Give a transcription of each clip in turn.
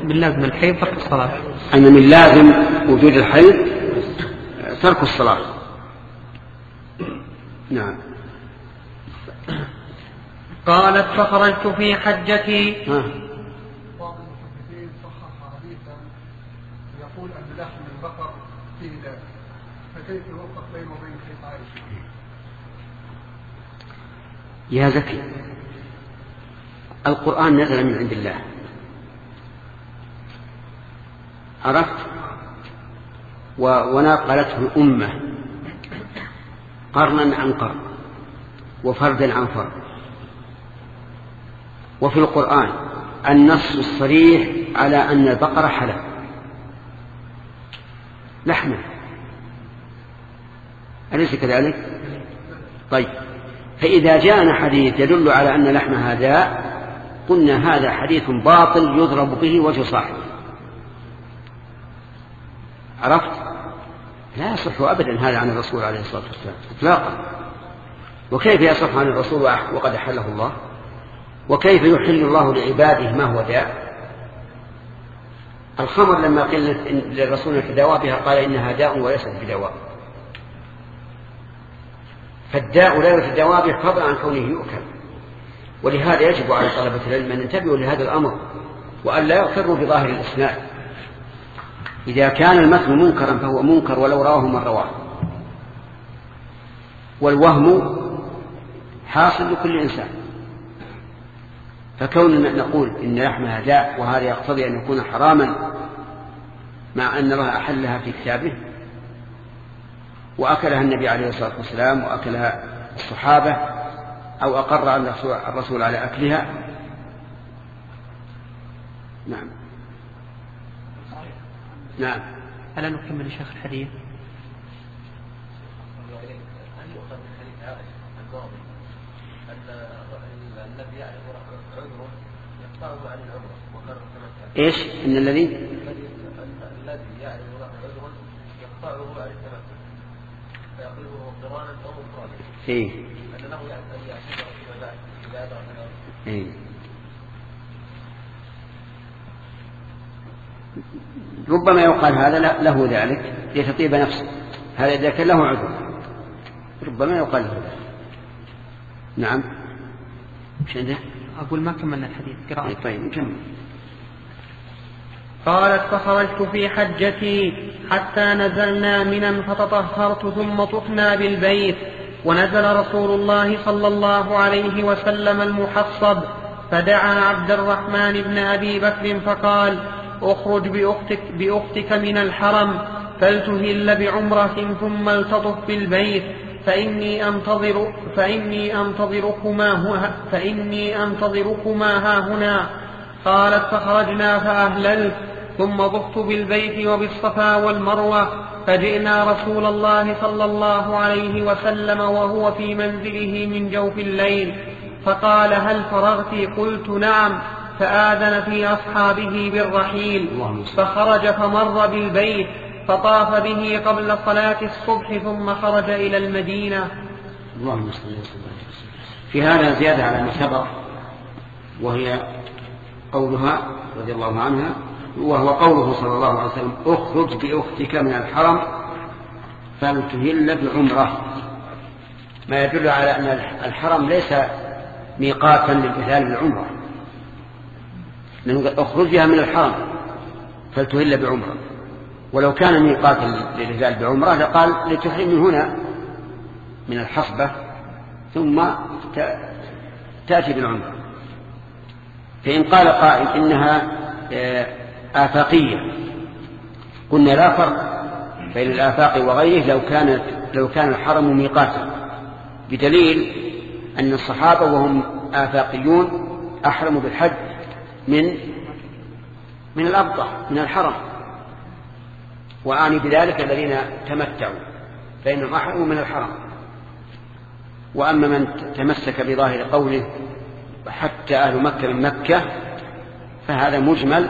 من لازم الحيض ترك الصلاة. أن من لازم وجود الحيض ترك الصلاة. نعم. قالت فخرجت في حجتي. بعض المحدثين صحح حديثا يقول أن لحم البقر فيه دم، فكيف يوفق بينه وبين حديث عائشة؟ يا زكي، القرآن نزل من عند الله، عرفت؟ ونقلته الأمة قرنا عن قرن وفردا عن فرد. وفي القرآن النص الصريح على أن البقرة حلال لحمه، أليس كذلك؟ طيب، فإذا جاءنا حديث يدل على أن لحمها داء قلنا هذا حديث باطل يضرب به وجه صاحبه، عرفت؟ لا يصح أبدا هذا عن الرسول عليه الصلاة والسلام إطلاقا. وكيف يصح عن الرسول وقد أحله الله؟ وكيف يحل الله لعباده ما هو داء؟ الخمر لما قيل للرسول يتداوى بها قال إنها داء وليست بدواء. فالداء لا يتداوى به فضلا عن كونه يؤكل. ولهذا يجب على طلبة العلم أن ينتبهوا لهذا الأمر وأن لا يغتروا بظاهر الإسناد. إذا كان المتن منكرا فهو منكر ولو رواه من رواه، والوهم حاصل لكل إنسان. فكوننا نقول إن لحمها داء وهذا يقتضي أن يكون حراما مع أن الله أحلها في كتابه وأكلها النبي عليه الصلاة والسلام وأكلها الصحابة أو أقر الرسول على أكلها. نعم. نعم. ألا نكمل شيخ الحديث؟ إيش؟ إن الذي يعرف له عذر يقطعه عن التمتع فيقلبه قرانا أو مفرادا. إيه. أنه يعرف أن يعتبر فيما بعد إذا أدرك له. إيه. ربما يقال هذا له ذلك لتطيب نفسه، هذا إذا كان له عذر ربما يقال له ذلك. نعم. مش عنده؟ أقول ما كملنا الحديث قراءة. طيب نكمل. قالت فخرجت في حجتي حتى نزلنا منا فتطهرت ثم طفنا بالبيت، ونزل رسول الله صلى الله عليه وسلم المحصب فدعا عبد الرحمن بن أبي بكر فقال اخرج بأختك من الحرم فلتهل بعمرة ثم التطف بالبيت فإني أنتظركما ها هنا. قالت فخرجنا فأهللت ثم طفت بالبيت وبالصفا والمروة فجئنا رسول الله صلى الله عليه وسلم وهو في منزله من جوف الليل فقال هل فرغت؟ قلت نعم. فآذن في أصحابه بالرحيل فخرج فمر بالبيت فطاف به قبل صلاة الصبح ثم خرج إلى المدينة. اللهم صل وسلم. في هذا زيادة على ما سبق وهي قولها رضي الله عنها وهو قوله صلى الله عليه وسلم اخرج بأختك من الحرم فلتهل بعمرة، ما يدل على أن الحرم ليس ميقاتا للإهلال بالعمرة، لأنه أخرجها من الحرم فلتهل بعمرة، ولو كان ميقاتا للإهلال بعمرة لقال لتحرم من هنا من الحصبة ثم تأتي بالعمرة. فإن قال قائل إنها آفاقية قلنا لا فرق بين الآفاق وغيره لو كان الحرم ميقاتا، بدليل أن الصحابة وهم آفاقيون أحرموا بالحج من الأبطح من الحرم، وأعني بذلك الذين تمتعوا فإنهم أحرموا من الحرم. وأما من تمسك بظاهر قوله حتى أهل مكة من مكة فهذا مجمل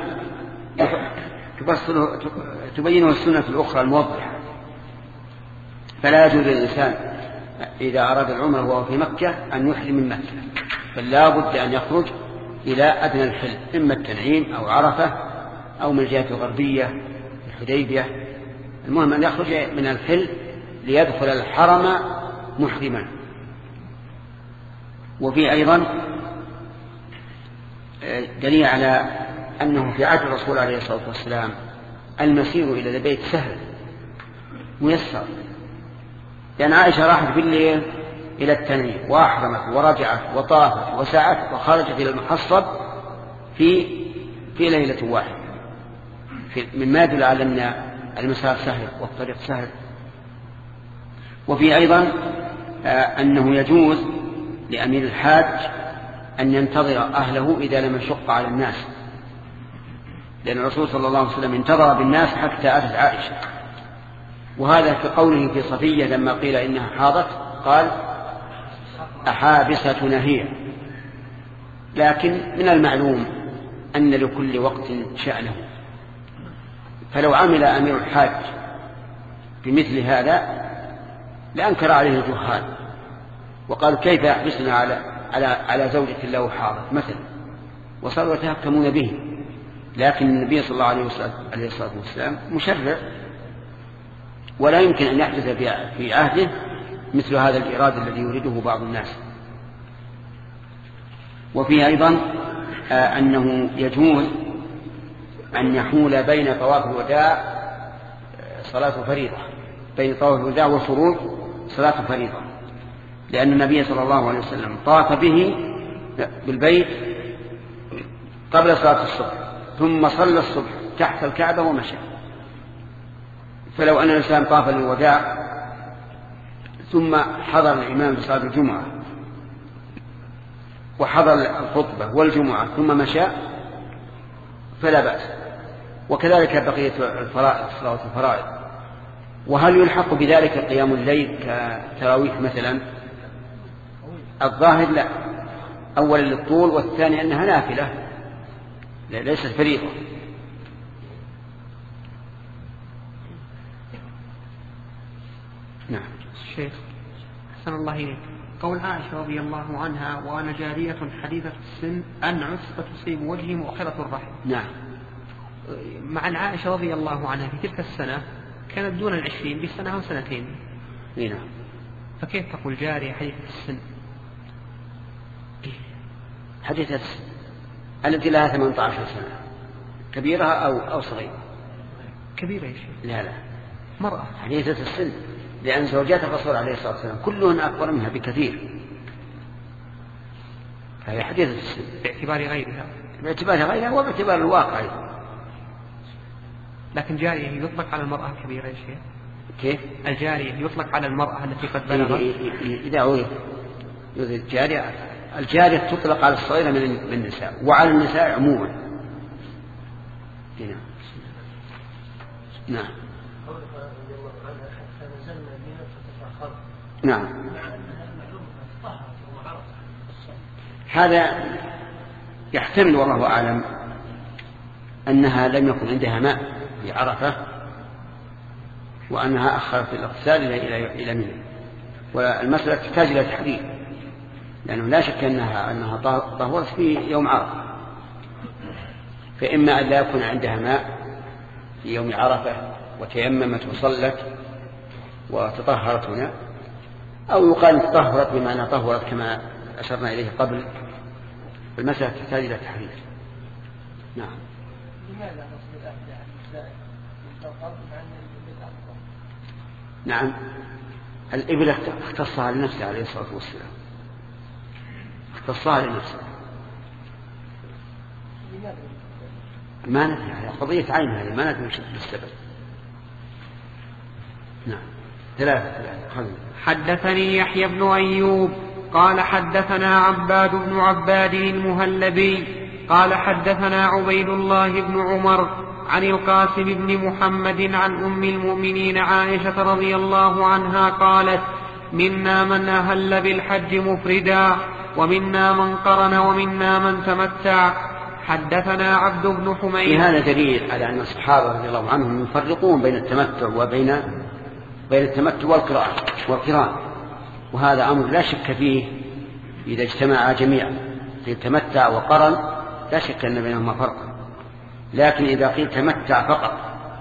تبينه السنة الأخرى الموضحة. فلا يجوز للإنسان إذا أراد العمرة وهو في مكة أن يحرم من مكة، بل لا بد أن يخرج إلى أدنى الحل إما التنعيم أو عرفة أو من الجهة الغربية الحديبية، المهم أن يخرج من الحل ليدخل الحرم محرما. وفي أيضا دليل على أنه في عهد الرسول عليه الصلاة والسلام المسير إلى البيت سهل ميسر، لأن عائشة راحت بالليل إلى التنعيم وأحرمت ورجعت وطافت وسعت وخرجت إلى المحصب في ليلة واحدة، مما يدل على أن المسار سهل والطريق سهل. وفي أيضا أنه يجوز لأمير الحاج أن ينتظر أهله إذا لم يشق على الناس، لأن الرسول صلى الله عليه وسلم انتظر بالناس حتى أتت عائشة. وهذا في قوله في صفية لما قيل إنها حاضت قال أحابستنا هي. لكن من المعلوم أن لكل وقت شأنه، فلو عمل أمير الحاج بمثل هذا لأنكر عليه الجهال وقالوا كيف يحبسنا على زوجة له حاضر مثلا، وصاروا يتهكمون به. لكن النبي صلى الله عليه الصلاة والسلام مشرع، ولا يمكن أن يحدث في عهده مثل هذا الإراد الذي يريده بعض الناس. وفيه أيضا أنه يجوز أن يحول بين طواف الوداع صلاة فريضة، بين طواف الوداع والخروج صلاة فريضة، لأن النبي صلى الله عليه وسلم طاف به بالبيت قبل صلاة الصبح ثم صلى الصبح تحت الكعبة ومشى. فلو أن الإنسان طاف للوداع ثم حضر الإمام بصلاة الجمعة وحضر الخطبة والجمعة ثم مشى فلا بأس، وكذلك بقية الفرائض صلاة الفرائض. وهل يلحق بذلك قيام الليل كتراويح مثلا؟ الظاهر لا، أولا للطول، والثاني أنها نافلة ليست فريضة. نعم. الشيخ أحسن الله إليك، قول عائشة رضي الله عنها وأنا جارية حديثة السن أنعس فتصيب وجهي مؤخرة الرحم. نعم. مع أن عائشة رضي الله عنها في تلك السنة كانت دون 20 بسنة أو سنتين. نعم. فكيف تقول جارية حديثة السن؟ حديثة السن التي لها 18 سنة، كبيرة أو صغيرة؟ كبيرة يا شيخ. لا مرأة حديثة السن، لأن زوجات الرسول عليه الصلاة والسلام كلهن أكبر منها بكثير، فهي حديثة السن باعتبار غيرها. باعتبار غيرها وباعتبار الواقع. لكن جارية يطلق على المرأة الكبيرة يا شيخ. كيف؟ الجارية يطلق على المرأة التي قد بلغت. إذا عرف الجارية تطلق على الصغيرة من النساء وعلى النساء عموما. نعم. نعم. هذا يحتمل والله أعلم أنها لم يكن عندها ماء في عرفة وأنها أخرت الاغتسال إلى منى، والمسألة تحتاج إلى تحديد، لأنه لا شك أنها طهورت في يوم عرفة، فإما أن لا يكون عندها ماء في يوم عرفة وتيممت وصلت وتطهرت هنا، أو يقال تطهرت بمعنى طهرت كما أشرنا إليه قبل. المسألة تحتاج إلى تحديد. نعم. لماذا نصل الأهل عن النساء بالتوقف عن البدعة؟ نعم. الإبل اختصها لنفسه عليه الصلاة والسلام، اختصها لنفسه. ما ندري، على قضية عين هذه ما ندري بالسبب. نعم. ثلاثة. حدثني يحيى بن أيوب قال حدثنا عباد بن عباد المهلبي قال حدثنا عبيد الله بن عمر عن القاسم بن محمد عن أم المؤمنين عائشة رضي الله عنها قالت: منا من أهل بالحج مفردا ومنا من قرن ومنا من تمتع. حدثنا عبد بن حميد. في هذا دليل على أن الصحابة رضي الله عنهم يفرقون بين التمتع وبين التمتع والقران، وهذا أمر لا شك فيه إذا اجتمعا جميعا في التمتع وقرن، لا شك أن بينهما فرقا. لكن إذا قيل تمتع فقط،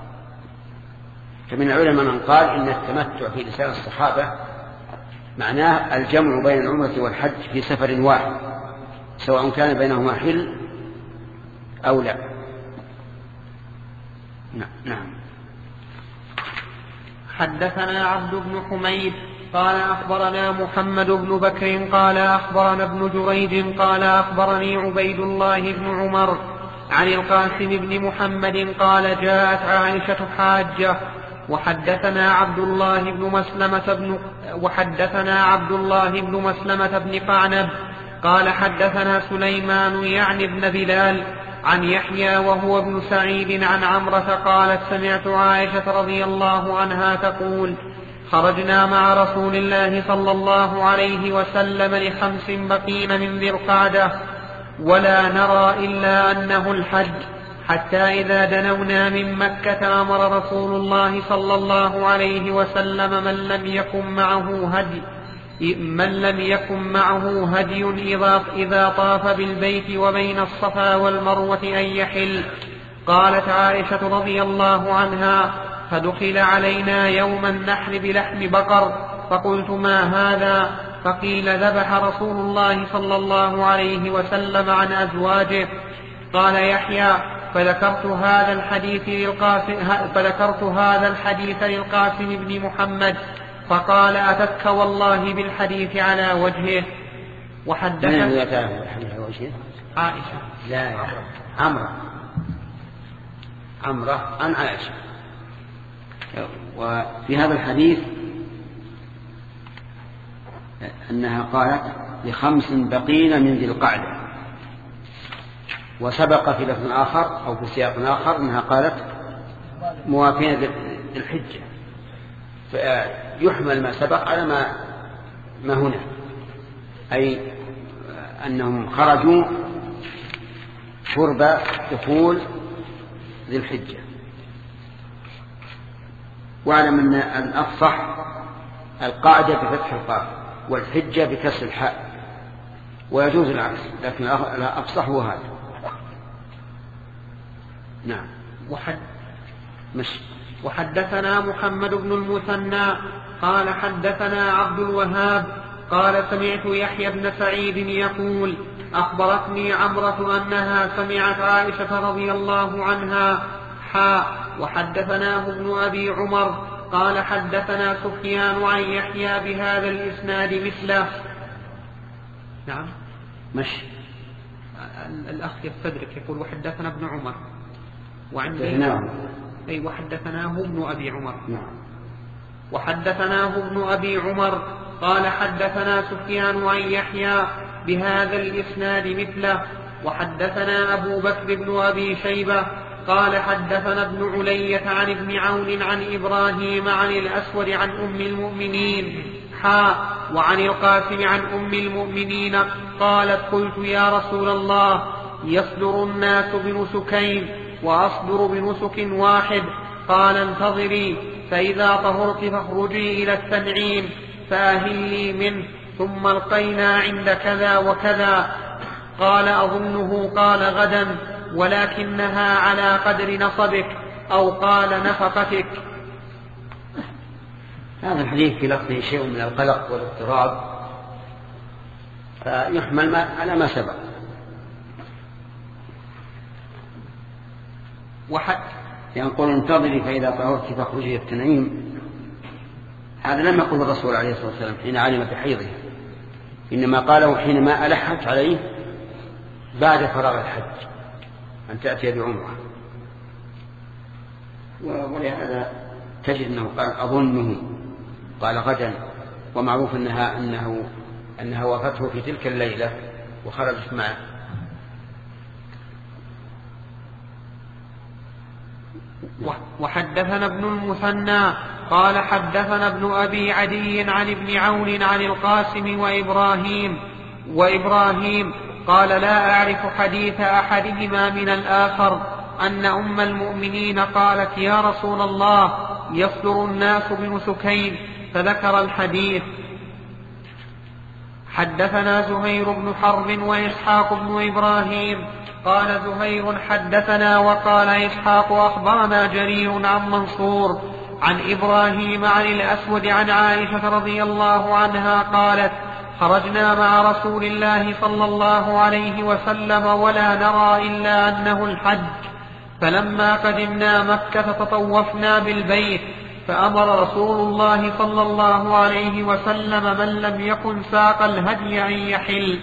فمن العلماء من قال إن التمتع في لسان الصحابة معناه الجمع بين العمرة والحج في سفر واحد، سواء كان بينهما حل أو لا. نعم. حدثنا عبد بن حميد قال أخبرنا محمد بن بكر قال أخبرنا ابن جريج قال أخبرني عبيد الله بن عمر عن القاسم بن محمد قال جاءت عائشة حاجة وحدثنا عبد الله بن مسلمة بن قعنب قال حدثنا سليمان يعني بن بلال عن يحيى وهو ابن سعيد عن عمرة قالت سمعت عائشة رضي الله عنها تقول خرجنا مع رسول الله صلى الله عليه وسلم ل5 بقين من ذي القعدة ولا نرى إلا أنه الحج، حتى إذا دنونا من مكة أمر رسول الله صلى الله عليه وسلم من لم يكن معه هدي إذا طاف بالبيت وبين الصفا والمروة أن يحل. قالت عائشة رضي الله عنها فدخل علينا يوم النحر بلحم بقر فقلت ما هذا؟ فقيل ذبح رسول الله صلى الله عليه وسلم عن أزواجه. قال يحيى فذكرت هذا الحديث للقاسم بن محمد فقال أتتك والله بالحديث على وجهه. وحدثنا عائشة لا عمرة عن عائشة. وفي هذا الحديث أنها قالت ل5 بقين من ذي القعدة، وسبق في لفظ آخر أو في سياق آخر أنها قالت موافين الحجة، فيحمل ما سبق على ما هنا، أي أنهم خرجوا قرب دخول ذي الحجة. واعلم أن الأفصح القاعدة بفتح القاف والحجة بكسر الحاء، ويجوز العكس، لكن الأفصح هو هذا. نعم. وحدثنا محمد بن المثنى قال حدثنا عبد الوهاب قال سمعت يحيى بن سعيد يقول أخبرتني عمرة أنها سمعت عائشة رضي الله عنها وحدثناه ابن أبي عمر قال حدثنا سفيان عن يحيى بهذا الإسناد مثله. نعم مشي الأخ يستدرك يقول وحدثنا ابن عمر وحدثناه ابن أبي عمر. وحدثناه ابن أبي عمر قال حدثنا سفيان عن يحيى بهذا الإسناد مثله. وحدثنا أبو بكر بن أبي شيبة قال حدثنا ابن علية عن ابن عون عن إبراهيم عن الأسود عن أم المؤمنين وعن القاسم عن أم المؤمنين قالت قلت يا رسول الله يصدر الناس بنسكين وأصدر بنسك واحد؟ قال انتظري فإذا طهرت فاخرجي إلى التنعيم فأهلي منه ثم القينا عند كذا وكذا. قال أظنه قال غدا ولكنها على قدر نصبك أو قال نفقتك. هذا الحديث في لفظه شيء من القلق والاضطراب، فيحمل على ما سبق. يقول انتظري فإذا طهرت فاخرجي إلى التنعيم، هذا لم يقل الرسول عليه الصلاة والسلام حين علم بحيضها، إنما قاله حينما ألحت عليه بعد فراغ الحج أن تأتي بعمرة. ولهذا تجد أنه قال أظنه قال غدا، ومعروف أنها وافته في تلك الليلة وخرجت معه. وحدثنا ابن المثنى قال حدثنا ابن أبي عدي عن ابن عون عن القاسم وإبراهيم قال لا أعرف حديث أحدهما من الآخر أن أم المؤمنين قالت يا رسول الله يصدر الناس بنسكين، فذكر الحديث. حدثنا زهير بن حرب وإسحاق بن إبراهيم قال زهير حدثنا وقال إسحاق أخبرنا جرير عن منصور عن إبراهيم عن الأسود عن عائشة رضي الله عنها قالت خرجنا مع رسول الله صلى الله عليه وسلم ولا نرى إلا أنه الحج، فلما قدمنا مكة تطوفنا بالبيت، فأمر رسول الله صلى الله عليه وسلم من لم يكن ساق الهدي أن يحل.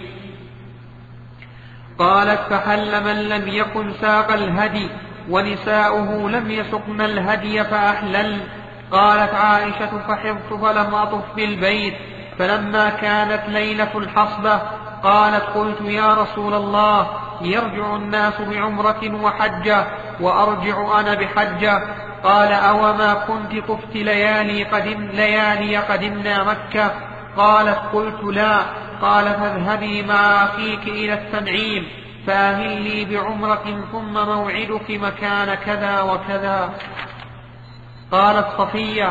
قالت فحل من لم يكن ساق الهدي ونساؤه لم يسقن الهدي فأحلل. قالت عائشة فحفظت فلم أطف بالبيت، فلما كانت ليلة الحصبة قالت قلت يا رسول الله يرجع الناس بعمرة وحجة وأرجع أنا بحجة. قال أوما كنت طفت ليالي قدمنا مكة؟ قالت قلت لا. قال فاذهبي مع أخيك إلى التنعيم فأهلي بعمرة ثم موعدك مكان كذا وكذا. قالت صفية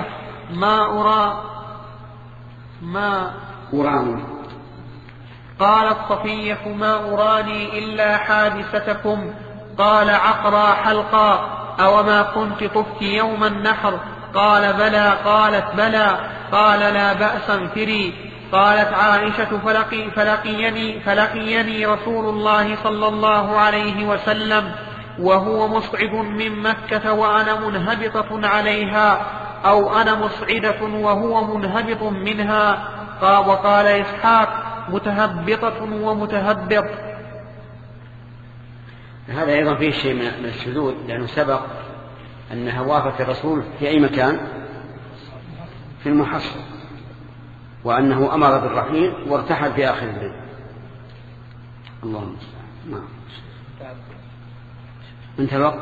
قالت صفية ما أراني إلا حادثتكم. قال عقرى حلقا أوما كنت طفت يوم النحر؟ قال بلى. قالت بلى. قال لا بأس انفري. قالت عائشة فلقيني رسول الله صلى الله عليه وسلم وهو مصعد من مكة وأنا منهبطة عليها، أو أنا مصعدة وهو منهبط منها. وقال إسحاق متهبطة ومتهبط. هذا أيضا فيه شيء من الشذوذ، لأنه سبق أنها وافت الرسول في أي مكان في المحصن، وأنه أمر بالرحيل وارتحل في آخر الليل. اللهم نعم. انتهى الوقت.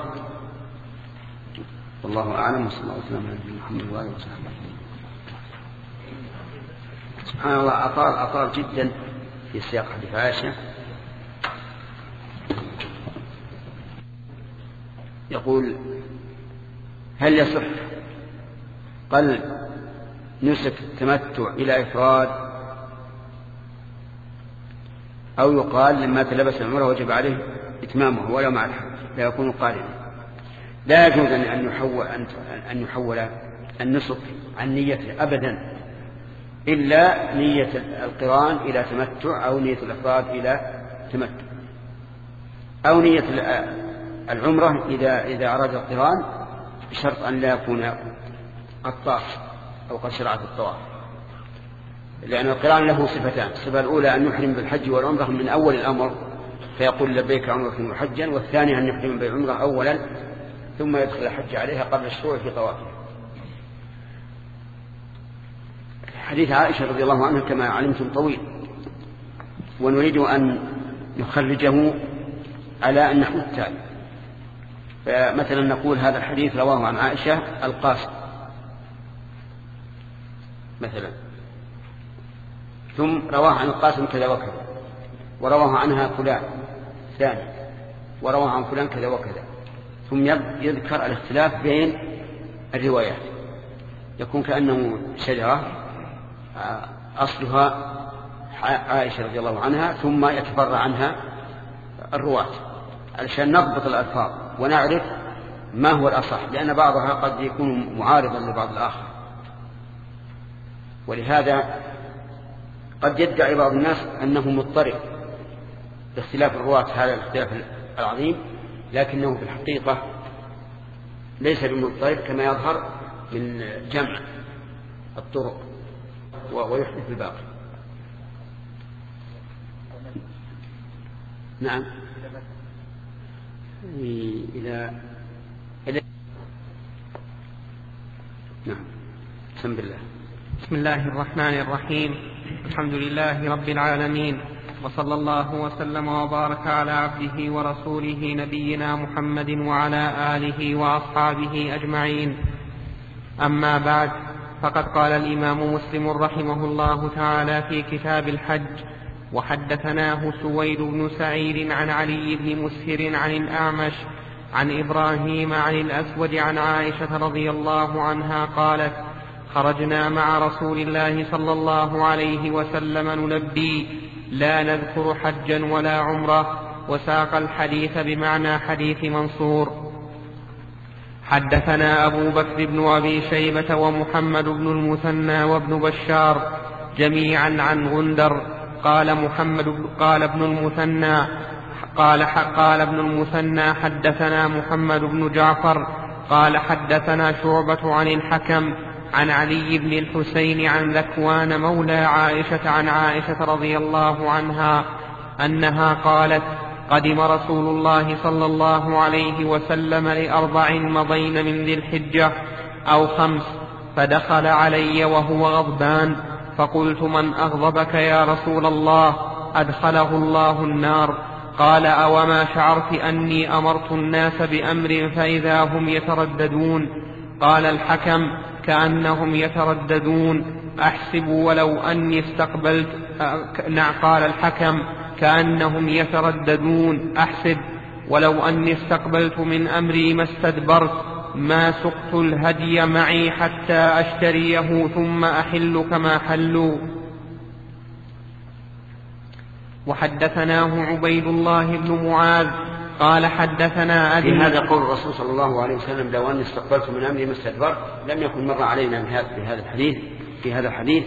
والله أعلم، وصلى الله وسلم على نبينا محمد وآله وصحبه. سبحان الله، أطال جدا في سياق حديث عائشة. يقول هل يصح قلب نسك التمتع إلى إفراد، أو يقال لما تلبس العمرة وجب عليه إتمامه ولو مع الحج لا يكون قارنا؟ لا يجوز أن يحول النسك عن نيته أبدا، إلا نية القران إلى تمتع، أو نية الإفراد إلى تمتع، أو نية العمرة إذا أراد القران، بشرط أن لا يكون قد طاف أو قد شرع في الطواف، لأن القران له صفتان: الصفة الأولى أن يحرم بالحج والعمرة من أول الأمر فيقول لبيك عمرة وحجا، والثانية أن يحرم بالعمرة أولا ثم يدخل الحج عليها قبل الشروع في طوافه. حديث عائشة رضي الله عنها كما علمتم طويل، ونريد أن نخرجه على النحو التالي. فمثلا نقول هذا الحديث رواه عن عائشة القاسم مثلا، ثم رواه عن القاسم كذا وكذا، ورواه عنها فلان ثاني، ورواه عن فلان كذا وكذا، ثم يذكر الاختلاف بين الروايات، يكون كأنه شجرة أصلها عائشة رضي الله عنها، ثم يتفرع عنها الرواة، علشان نضبط الألفاظ ونعرف ما هو الأصح، لأن بعضها قد يكون معارضا لبعض الآخر. ولهذا قد يدعي بعض الناس أنه مضطرب باختلاف الرواة هذا الاختلاف العظيم، لكنه في الحقيقة ليس بمضطرب كما يظهر من جمع الطرق ويحدث الباقي. نعم. نعم. بسم الله. بسم الله الرحمن الرحيم. الحمد لله رب العالمين، وصلى الله وسلم وبارك على عبده ورسوله نبينا محمد وعلى آله وأصحابه أجمعين. أما بعد، فقد قال الإمام مسلم رحمه الله تعالى في كتاب الحج: وحدثناه سويد بن سعيد عن علي بن مسهر عن الأعمش عن إبراهيم عن الأسود عن عائشة رضي الله عنها قالت: خرجنا مع رسول الله صلى الله عليه وسلم نلبي لا نذكر حجا ولا عمرة، وساق الحديث بمعنى حديث منصور. حدثنا أبو بكر بن أبي شيبة ومحمد بن المثنى وابن بشار جميعا عن غندر. قال ابن المثنى حدثنا محمد بن جعفر قال حدثنا شعبة عن الحكم عن علي بن الحسين عن ذكوان مولى عائشة عن عائشة رضي الله عنها أنها قالت: قدم رسول الله صلى الله عليه وسلم ل4 مضين من ذي الحجة أو 5، فدخل علي وهو غضبان، فقلت: من أغضبك يا رسول الله؟ أدخله الله النار. قال: أوما شعرت أني أمرت الناس بأمر فإذا هم يترددون؟ قال الحكم: كأنهم يترددون، أحسب ولو أني استقبلت. قال الحكم: كأنهم يترددون، أحسب ولو أني استقبلت من أمري ما استدبرت، ما سقت الهدي معي حتى أشتريه ثم أحل كما حلوا. وحدثناه عبيد الله بن معاذ قال حدثنا أبي. في هذا قول الرسول صلى الله عليه وسلم: لو أني استقبلت من أمري ما استدبرت، لم يكن مر علينا في هذا الحديث.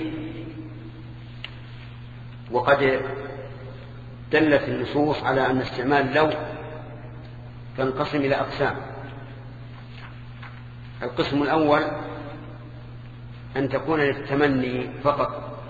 وقد دلت النصوص على أن استعمال لو تنقسم إلى أقسام. القسم الأول أن تكون للتمني فقط،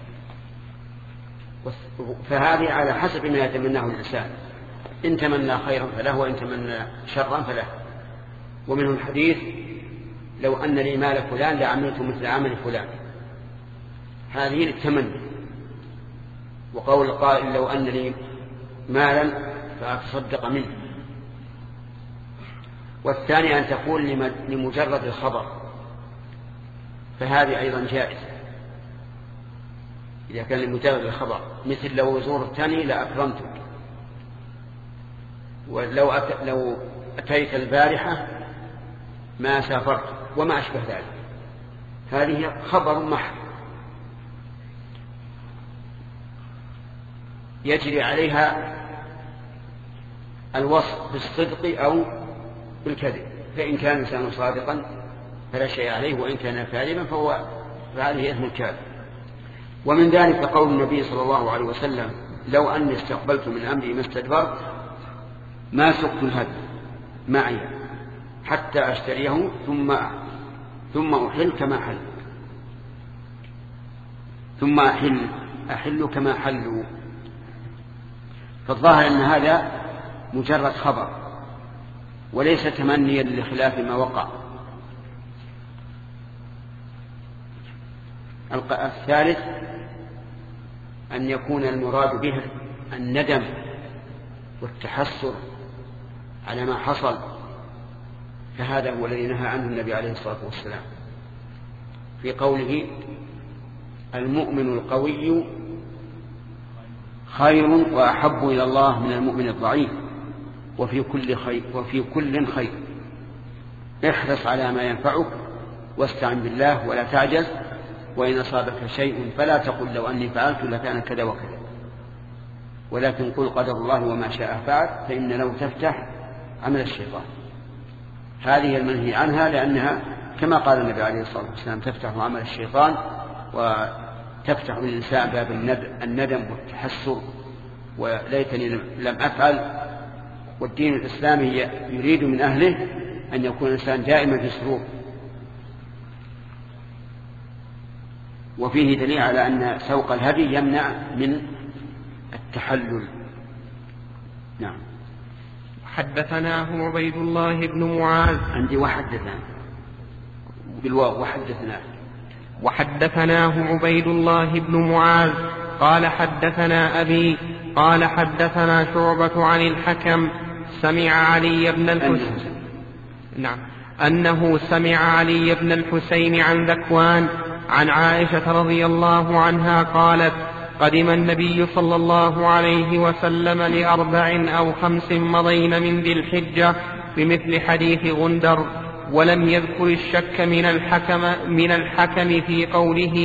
فهذه على حسب ما يتمناه الإنسان، إن تمنى خيرا فله وإن تمنى شرا فله. ومنه الحديث: لو أن لي مال فلان لعملت مثل عمل فلان، هذه للتمني. وقول القائل: لو أن لي مالا فأتصدق منه. والثاني أن تكون لمجرد الخبر، فهذه أيضا جائزة إذا كان لمجرد الخبر، مثل: لو زرتني لأكرمتك، ولو أتيت البارحة ما سافرت، وما أشبه ذلك. هذه خبر محض يجري عليها الوصف بالصدق أو بالكذب، فإن كان الإنسان صادقا فلا شيء عليه، وإن كان كاذبا فعليه إثم الكاذب. ومن ذلك قول النبي صلى الله عليه وسلم: لو أني استقبلت من أمري ما استدبرت، ما سقت الهدي معي حتى أشتريه ثم أحل كما حل، ثم أحل كما حلوا. فالظاهر أن هذا مجرد خبر وليس تمنيا لخلاف ما وقع. الثالث أن يكون المراد به الندم والتحسر على ما حصل، فهذا هو الذي نهى عنه النبي عليه الصلاة والسلام في قوله: المؤمن القوي خير وأحب إلى الله من المؤمن الضعيف، وفي كل خير، احرص على ما ينفعك واستعن بالله ولا تعجز، وإن أصابك شيء فلا تقل لو أني فعلت لكان كذا وكذا، ولكن قل قدر الله وما شاء فعل، فإن لو تفتح عمل الشيطان. هذه المنهي عنها، لأنها كما قال النبي عليه الصلاة والسلام: تفتح عمل الشيطان وتفتح للإنسان باب الندم والتحسر وليتني لم أفعل. والدين الإسلامي يريد من أهله أن يكون الإنسان دائما في سرور. وفيه دليل على أن سوق الهدي يمنع من التحلل. نعم. حدثناه عبيد الله بن معاذ. عندي وحدثنا بالواو وحدثناه عبيد الله بن معاذ قال حدثنا أبي قال حدثنا شعبة عن الحكم سمع علي بن الحسين أنه سمع علي بن الحسين عن ذكوان عن عائشة رضي الله عنها قالت: قدم النبي صلى الله عليه وسلم ل4 أو 5 مضين من ذي الحجة بمثل حديث غندر، ولم يذكر الشك من الحكم في قوله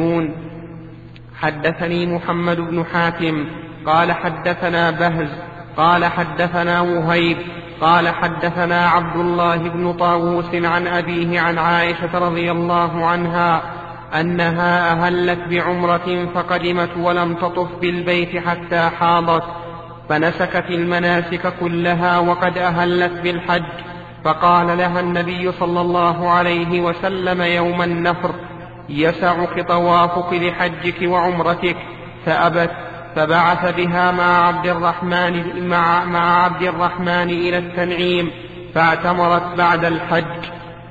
يترددون. حدثني محمد بن حاتم قال حدثنا بهز قال حدثنا وهيب قال حدثنا عبد الله بن طاووس عن أبيه عن عائشة رضي الله عنها أنها أهلت بعمرة فقدمت ولم تطف بالبيت حتى حاضت، فنسكت المناسك كلها وقد أهلت بالحج، فقال لها النبي صلى الله عليه وسلم يوم النفر: يسعك طوافك لحجك وعمرتك، فأبت، فبعث بها مع عبد الرحمن إلى التنعيم، فاعتمرت بعد الحج.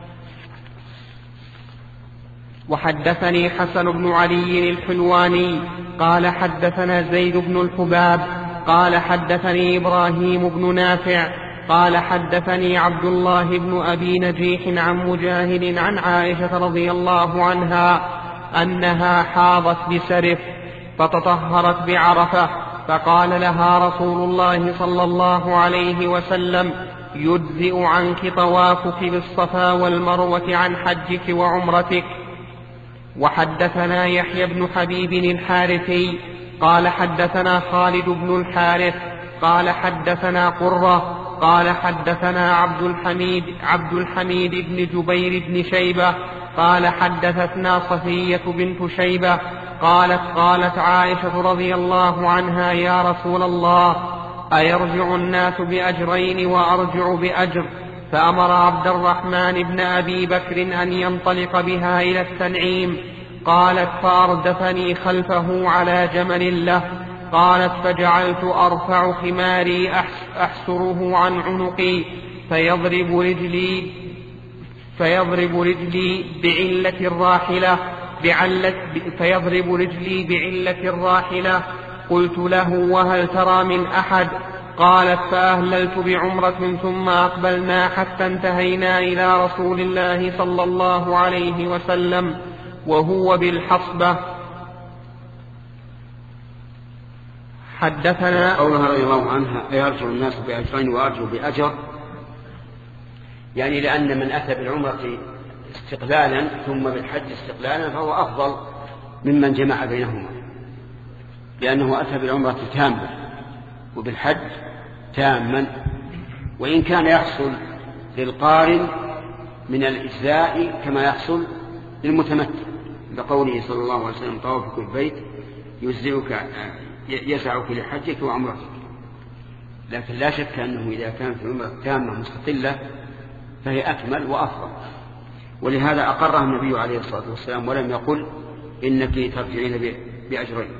وحدثني حسن بن علي الحلواني قال حدثنا زيد بن الحباب قال حدثني إبراهيم بن نافع قال حدثني عبد الله بن أبي نجيح عن مجاهد عن عائشة رضي الله عنها أنها حاضت بسرف فتطهرت بعرفة، فقال لها رسول الله صلى الله عليه وسلم: يجزئ عنك طوافك بالصفا والمروة عن حجك وعمرتك. وحدثنا يحيى بن حبيب الحارثي قال حدثنا خالد بن الحارث قال حدثنا قرة قال حدثنا عبد الحميد بن جبير بن شيبة قال حدثتنا صفية بنت شيبة قالت عائشة رضي الله عنها: يا رسول الله، أيرجع الناس بأجرين وأرجع بأجر؟ فأمر عبد الرحمن بن أبي بكر أن ينطلق بها إلى التنعيم. قالت: فأردفني خلفه على جمل له. قالت: فجعلت أرفع خماري أحسره عن عنقي فيضرب رجلي بعلة الراحلة. قلت له: وهل ترى من أحد؟ قالت: فأهللت بعمرة ثم أقبلنا حتى انتهينا إلى رسول الله صلى الله عليه وسلم وهو بالحصبة. حدثنا قولها رضي الله عنها: يرجع الناس بأجرين وأرجو بأجر، يعني لأن من أتى بالعمرة استقلالا ثم بالحج استقلالا فهو أفضل ممن جمع بينهما، لأنه أتى بالعمرة تامة وبالحج تاما، وإن كان يحصل للقارن من الإجزاء كما يحصل للمتمتع، بقوله صلى الله عليه وسلم: طوافك البيت يسعك لحجك وعمرتك. لكن لا شك أنه إذا كانت العمرة تامة مستقلة فهي أكمل وأفضل، ولهذا أقرها النبي عليه الصلاة والسلام ولم يقل إنك ترجعين بأجرين.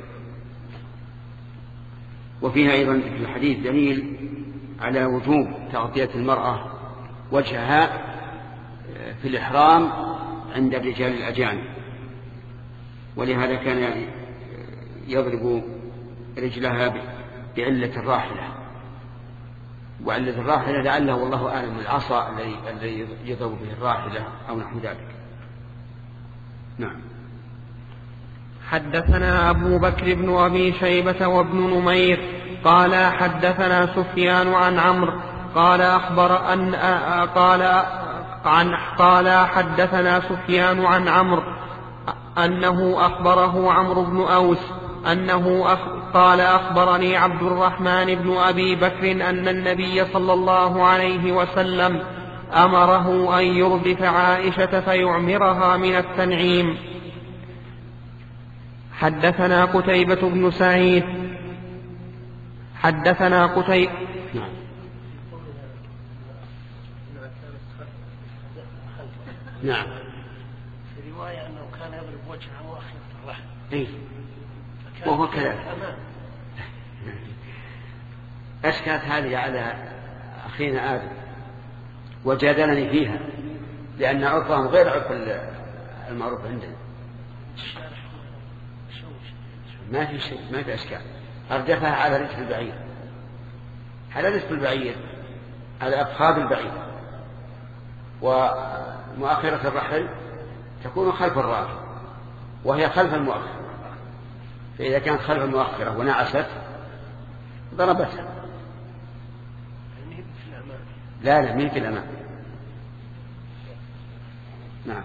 وفيها أيضا في الحديث دليل على وجوب تغطية المرأة وجهها في الإحرام عند الرجال الأجانب، ولهذا كان يضرب رجلها بعلة الراحلة، وعلة الراحلة لعله والله أعلم العصا الذي يضرب به الراحلة أو نحو ذلك. نعم. حدثنا أبو بكر بن أبي شيبة وابن نمير قال حدثنا سفيان عن عمرو قال حدثنا سفيان عن عمرو أنه أخبره عمرو بن أوس قال: أخبرني عبد الرحمن بن أبي بكر أن النبي صلى الله عليه وسلم أمره أن يردف عائشة فيعمرها من التنعيم. حدثنا قتيبة بن سعيد حدثنا قتيبة نعم. في رواية أنه كان يضرب وجهه وأخيرة الرحل. إيه. وهو كذلك. أشكلت هذه على أخينا آدم وجادلني فيها، لأن عرفهم غير عرف المعروف عندنا. ما في شيء، ما في أشكال. أردفها على رجل البعير، على رجل البعير، على أفخاذ البعير، ومؤخرة الرحل تكون خلف الراكب وهي خلف المؤخر، فإذا كانت خلف المؤخرة ونعست ضربتها. لا من في الأمام. نعم.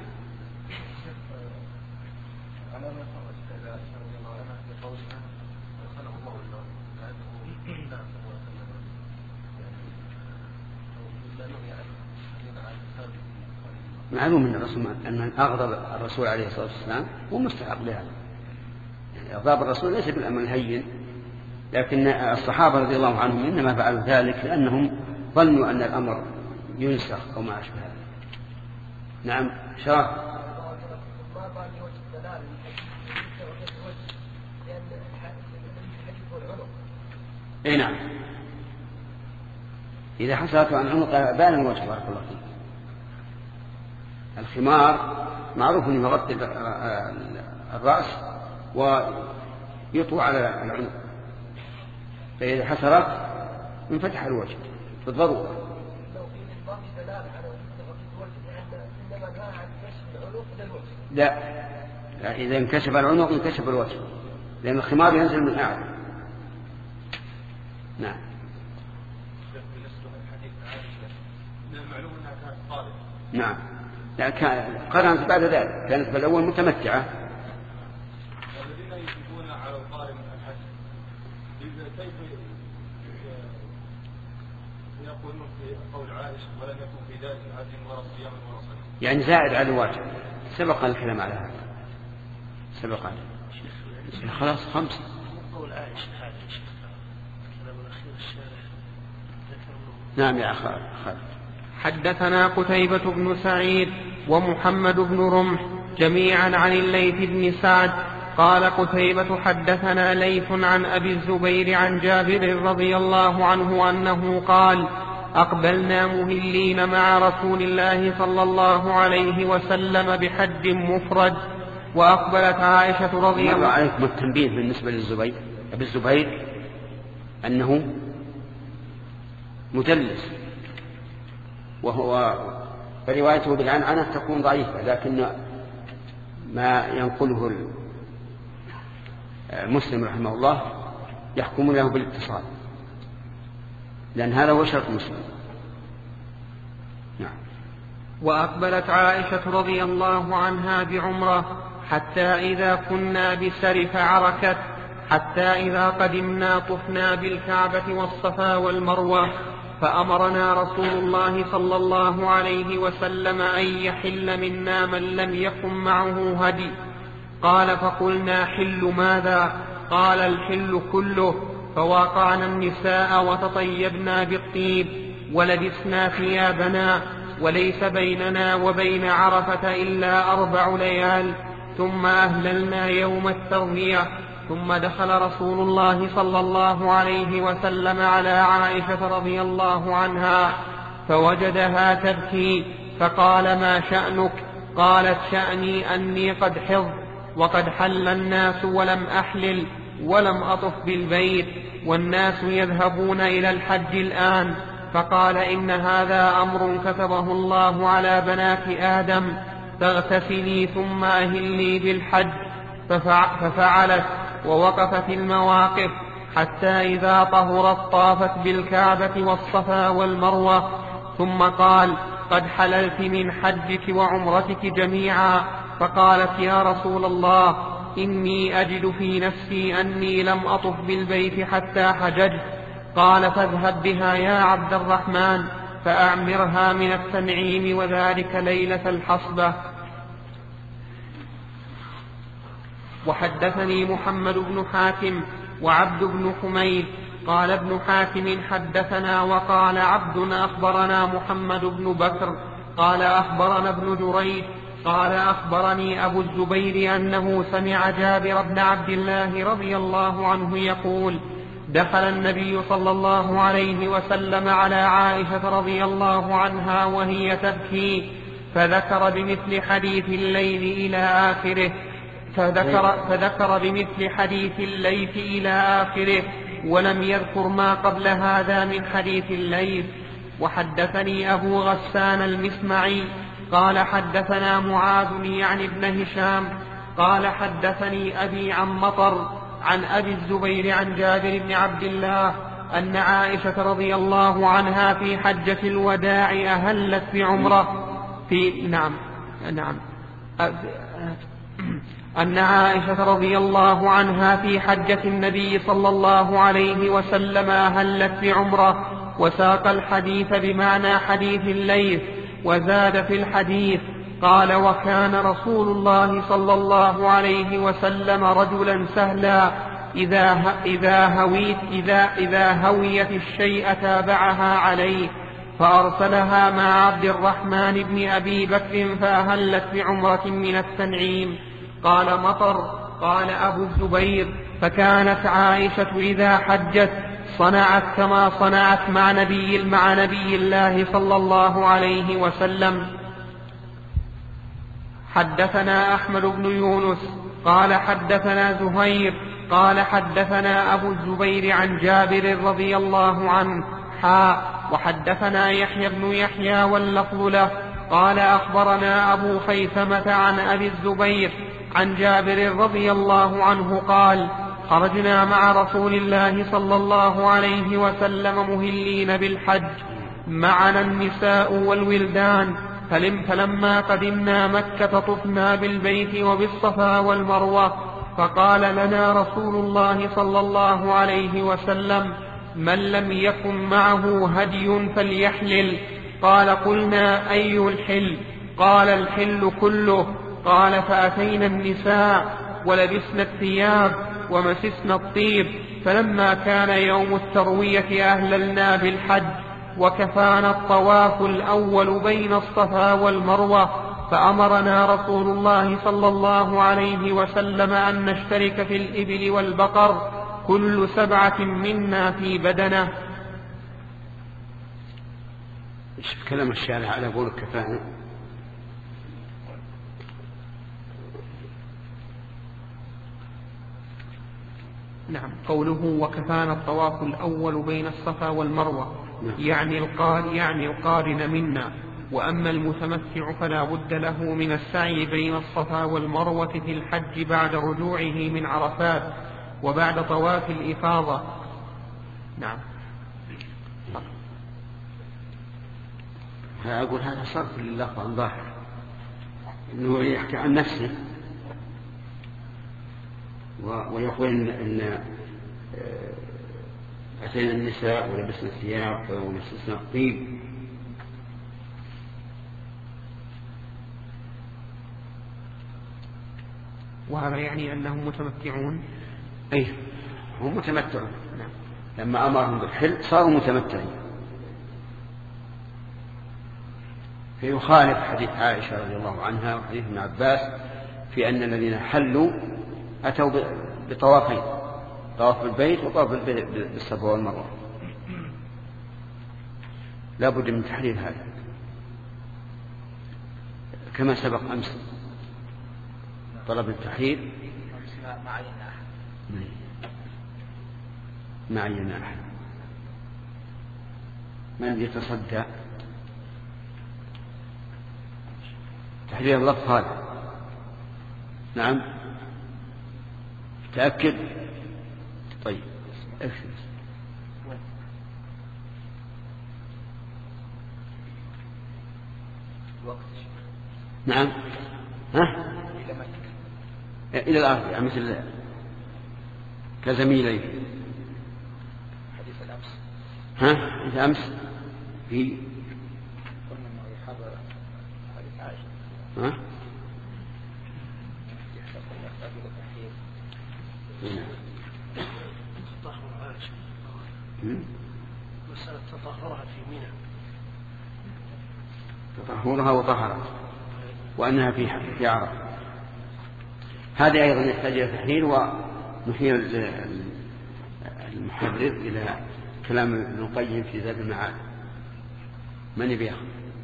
معلوم أن الرسول أن أغضب الرسول عليه الصلاة والسلام هو مستحق لهذا، يعني أغضب الرسول ليس بالأمر الهين، لكن الصحابة رضي الله عنهم إنما فعلوا ذلك لأنهم ظنوا أن الأمر ينسخ أو ما أشبه هذا. نعم شرف. اي نعم، إذا حصلت عن عنق بان الوجه بارك الله فيك. الخمار معروف أنه يغطي الرأس ويطوى على العنق، فإذا حصلت انفتح الوجه بالضرورة. لا إذا انكشف العنق انكشف الوجه، لأن الخمار ينزل من أعلى. نعم. نعم لا قرنت بعد ذلك، كانت بالأول متمتعة. الذين يجيبون على القارن الحج كيف يقولون في قول عائشة ولم يكن في ذلك حج ولا صيام ولا صلاة، يعني زائد على الواجب، سبق الكلام على هذا سبق خلاص 5. قول عائشة هذا الكلام الأخير الشارع نعم يا أخي. حدثنا قتيبة بن سعيد ومحمد بن رمح جميعا عن الليث بن سعد قال قتيبة حدثنا ليث عن أبي الزبير عن جابر رضي الله عنه أنه قال أقبلنا مهلين مع رسول الله صلى الله عليه وسلم بحج مفرد، وأقبلت عائشة رضي الله عنها. عليكم التنبيه بالنسبة للزبير أبي الزبير أنه مدلس، وهو فروايته بالعنعنة تكون ضعيفة، لكن ما ينقله مسلم رحمه الله يحكم له بالاتصال، لأن هذا هو شرط مسلم. نعم. وأقبلت عائشة رضي الله عنها بعمرة حتى إذا كنا بسرف عركت، حتى إذا قدمنا طفنا بالكعبة والصفا والمروة، فأمرنا رسول الله صلى الله عليه وسلم أن يحل منا من لم يكن معه هدي. قال فقلنا حل ماذا؟ قال الحل كله. فواقعنا النساء وتطيبنا بالطيب ولبسنا ثيابنا، وليس بيننا وبين عرفة إلا 4 ليال، ثم أهللنا يوم التروية. ثم دخل رسول الله صلى الله عليه وسلم على عائشة رضي الله عنها فوجدها تبكي، فقال ما شأنك؟ قالت شأني أني قد حض وقد حل الناس ولم أحلل ولم أطف بالبيت، والناس يذهبون إلى الحج الآن. فقال إن هذا أمر كتبه الله على بنات آدم، فاغتسلي ثم أهلي بالحج. ففعلت ووقفت المواقف حتى إذا طهرت طافت بالكعبة والصفا والمروة، ثم قال قد حللت من حجك وعمرتك جميعا. فقالت يا رسول الله إني أجد في نفسي أني لم أطف بالبيت حتى حججت. قال فاذهب بها يا عبد الرحمن فأعمرها من التنعيم، وذلك ليلة الحصبة. وحدثني محمد بن حاتم وعبد بن حميد قال ابن حاتم حدثنا وقال عبد أخبرنا محمد بن بكر قال أخبرنا ابن جريج قال أخبرني أبو الزبير أنه سمع جابر بن عبد الله رضي الله عنه يقول دخل النبي صلى الله عليه وسلم على عائشة رضي الله عنها وهي تبكي، فذكر بمثل حديث الليل إلى آخره فذكر بمثل حديث الليل إلى آخره، ولم يذكر ما قبل هذا من حديث الليل. وحدثني أبو غسان المسمعي قال حدثنا معاذ يعني ابن هشام قال حدثني أبي عن مطر عن أبي الزبير عن جابر بن عبد الله أن عائشة رضي الله عنها في حجة الوداع أهلت بعمرة أن عائشة رضي الله عنها في حجة النبي صلى الله عليه وسلم أهلت بعمرة، وساق الحديث بمعنى حديث الليث، وزاد في الحديث قال: وكان رسول الله صلى الله عليه وسلم رجلا سهلا إذا هويت الشيء تابعها عليه، فأرسلها مع عبد الرحمن بن أبي بكر فأهلت بعمرة من التنعيم. قال مطر: قال أبو الزبير: فكانت عائشة إذا حجت صنعت كما صنعت مع نبي الله صلى الله عليه وسلم. حدثنا أحمد بن يونس قال حدثنا زهير قال حدثنا أبو الزبير عن جابر رضي الله عنه وحدثنا يحيى بن يحيى واللفظ له قال أخبرنا أبو خيثمة عن أبي الزبير عن جابر رضي الله عنه قال: خرجنا مع رسول الله صلى الله عليه وسلم مهلين بالحج، معنا النساء والولدان، فلما قدمنا مكة طفنا بالبيت وبالصفا والمروة، فقال لنا رسول الله صلى الله عليه وسلم: من لم يكن معه هدي فليحلل. قال: قلنا: أي الحل؟ قال: الحل كله. قال: فأتينا النساء ولبسنا الثياب ومسسنا الطيب، فلما كان يوم التروية أهللنا بالحج، وكفانا الطواف الأول بين الصفا والمروة، فأمرنا رسول الله صلى الله عليه وسلم أن نشترك في الإبل والبقر، كل 7 منا في بدنه. ايش كلام الشارع على قول كفانا؟ نعم، قوله وكفانا الطواف الأول بين الصفا والمروة يعني القارن منا، وأما المتمتع فلا بد له من السعي بين الصفا والمروة في الحج بعد رجوعه من عرفات وبعد طواف الإفاضة. نعم. أقول هذا صرف لللفظ عن ظاهر إنه يحكي عن نفسه ويقول إن أتينا النساء ولبسنا الثياب ولبسنا الطيب. وهذا يعني أنهم متمتعون. أي هم متمتعون. نعم. لما أمرهم بالحل صاروا متمتعين. فيخالف حديث عائشة رضي الله عنها وحديث ابن عباس في أن الذين حلوا أتوا بطوافين، طواف البيت وطواف بالصفا والمروة. لا بد من تحليل هذا كما سبق أمس. طلب التحليل ما عينا أحد. من يتصدى تحليل اللفظ هذا؟ نعم، تأكد. طيب اكتب. نعم. ها؟ إلى الآخر يعني مثل كزميلين. حديث الأمس. ها؟ حديث أمس في قلنا أنه يحضر حديث عائشة. ها؟ مسألة تطهرها في منى. تطهرها وطهرت وأنها في عرفة. هذا أيضا يحتاج إلى تحليل، ونحيل المحرر إلى كلام ابن القيم في زاد المعاد. من يبيع؟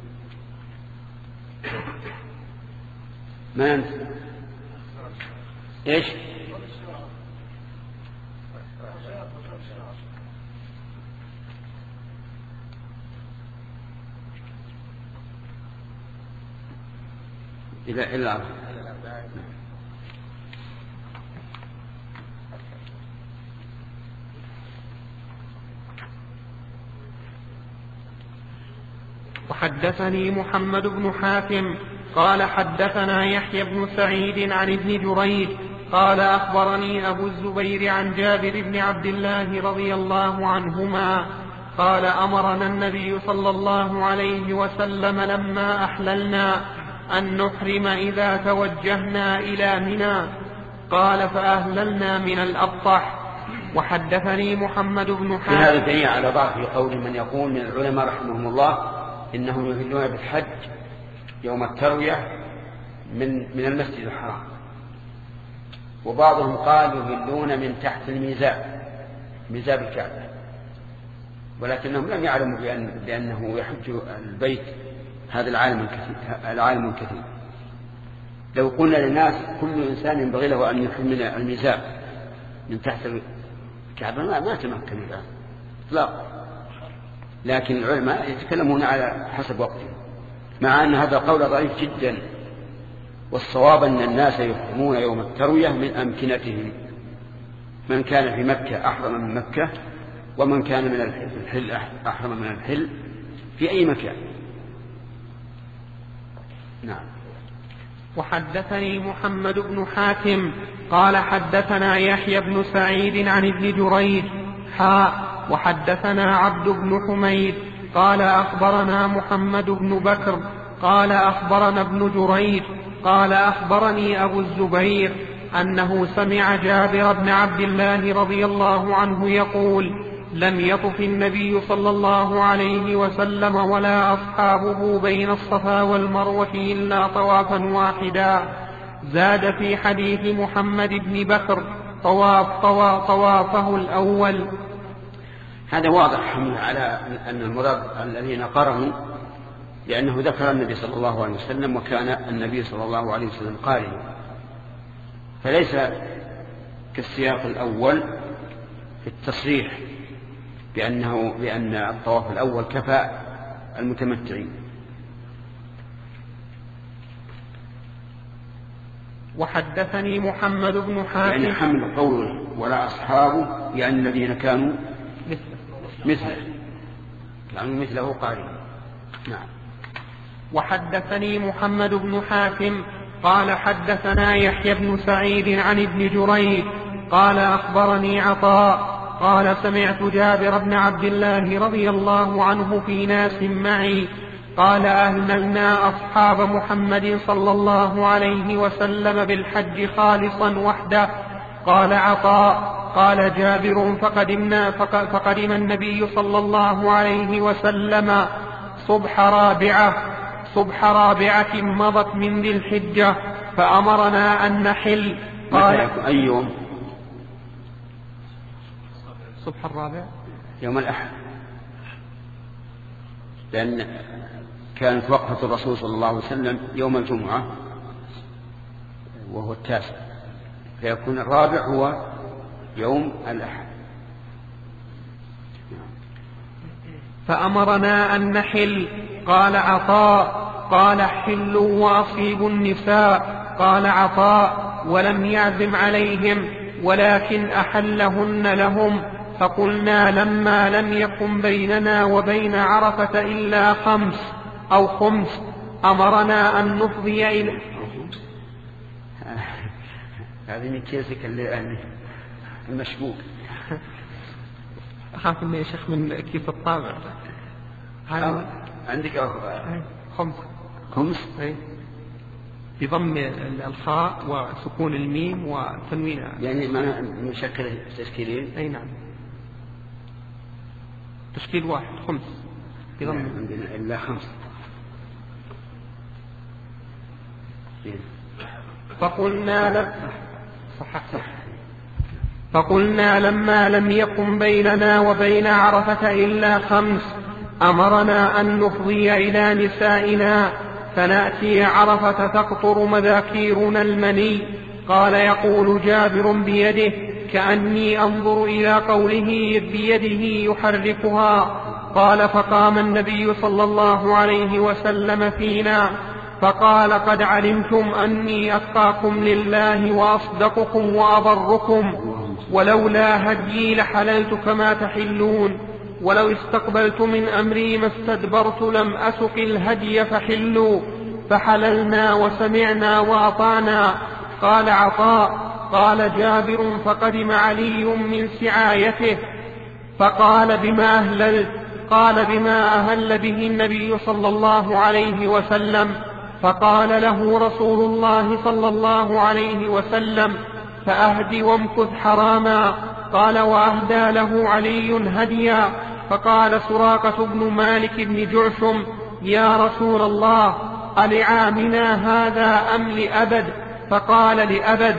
ما أنت؟ إيش؟ إلى الأرض. وحدثني محمد بن حاتم قال حدثنا يحيى بن سعيد عن ابن جريج قال أخبرني أبو الزبير عن جابر بن عبد الله رضي الله عنهما قال أمرنا النبي صلى الله عليه وسلم لما أحللنا أن نحرم إذا توجهنا إلى منى. قال فأهللنا من الأبطح. وحدثني محمد بن حاتم. هذا دليل على ضعف قول من يقول من العلماء رحمهم الله إنهم يهلون بالحج يوم التروية من المسجد الحرام، وبعضهم قال يهلون من تحت ميزاب الكعبة، ولكنهم لم يعلموا بأنه يحج البيت هذا العالم الكثير. لو قلنا للناس كل إنسان ينبغي له أن يحمل الميزاب من تحت الكعبة ما تمكن الآن إطلاقا، لكن العلماء يتكلمون على حسب وقتهم، مع أن هذا القول ضعيف جدا، والصواب أن الناس يحرمون يوم التروية من أمكنتهم، من كان في مكة أحرم من مكة، ومن كان من الحل أحرم من الحل في أي مكان. نعم. وحدثني محمد بن حاتم قال حدثنا يحيى بن سعيد عن ابن جريج وحدثنا عبد بن حميد قال أخبرنا محمد بن بكر قال أخبرنا ابن جريج قال أخبرني أبو الزبير أنه سمع جابر بن عبد الله رضي الله عنه يقول لم يطف النبي صلى الله عليه وسلم ولا أصحابه بين الصفا والمروة إلا طوافا واحدا. زاد في حديث محمد بن بكر طوافه الأول. هذا واضح على أن المراد الذين قرنوا، لأنه ذكر النبي صلى الله عليه وسلم وكان النبي صلى الله عليه وسلم قارنا، فليس كالسياق الأول في التصريح بأن الطواف الأول كفى المتمتعين. وحدثني محمد بن حاتم يعني حمل قوله ولا أصحابه يعني الذين كانوا مثله يعني مثله قارئ. نعم. وحدثني محمد بن حاتم قال حدثنا يحيى بن سعيد عن ابن جريج قال أخبرني عطاء قال سمعت جابر بن عبد الله رضي الله عنه في ناس معي قال أهللنا أصحاب محمد صلى الله عليه وسلم بالحج خالصا وحده. قال عطاء قال جابر فقدم النبي صلى الله عليه وسلم صبح رابعة مضت من ذي الحجة فأمرنا أن نحل. قال أي يوم؟ صبح الرابع يوم الأحد، لأن كانت وقفة الرسول صلى الله عليه وسلم يوم الجمعة وهو 9، فيكون الرابع هو يوم الأحد. فأمرنا أن نحل. قال عطاء قال حلوا وأصيبوا النساء. قال عطاء ولم يعزم عليهم ولكن أحلهن لهم. فقلنا لما لم يكن بيننا وبين عرفة إلا 5 أو 5 أمرنا أن نفضي إليه. هذه من كيسك المشبوك. أخاف إني يا شيخ من كيف الطابع. عندك 5 بضم الخاء وسكون الميم وتنوين يعني ما مشكل تشكيلين. أي نعم تشكيل واحد 5 بضم عندنا إلا 5. فقلنا لما لم يكن بيننا وبين عرفة إلا 5 أمرنا أن نفضي إلى نسائنا فنأتي عرفة تقطر مذاكيرنا المني. قال يقول جابر بيده كأني أنظر إلى قوله بيده يحركها. قال فقام النبي صلى الله عليه وسلم فينا فقال قد علمتم أني أتقاكم لله وأصدقكم وأبركم، ولولا هديي لحللت كما تحلون، ولو استقبلت من أمري ما استدبرت لم أسق الهدي فحلوا. فحللنا وسمعنا وأطعنا. قال عطاء قال جابر فقدم علي من سعايته فقال بما أهللت؟ قال بما أهل به النبي صلى الله عليه وسلم. فقال له رسول الله صلى الله عليه وسلم: فأهد وامكث حراما. قال: وأهدى له علي هديا. فقال سراقة بن مالك بن جعشم: يا رسول الله، ألعامنا هذا أم لأبد؟ فقال: لأبد.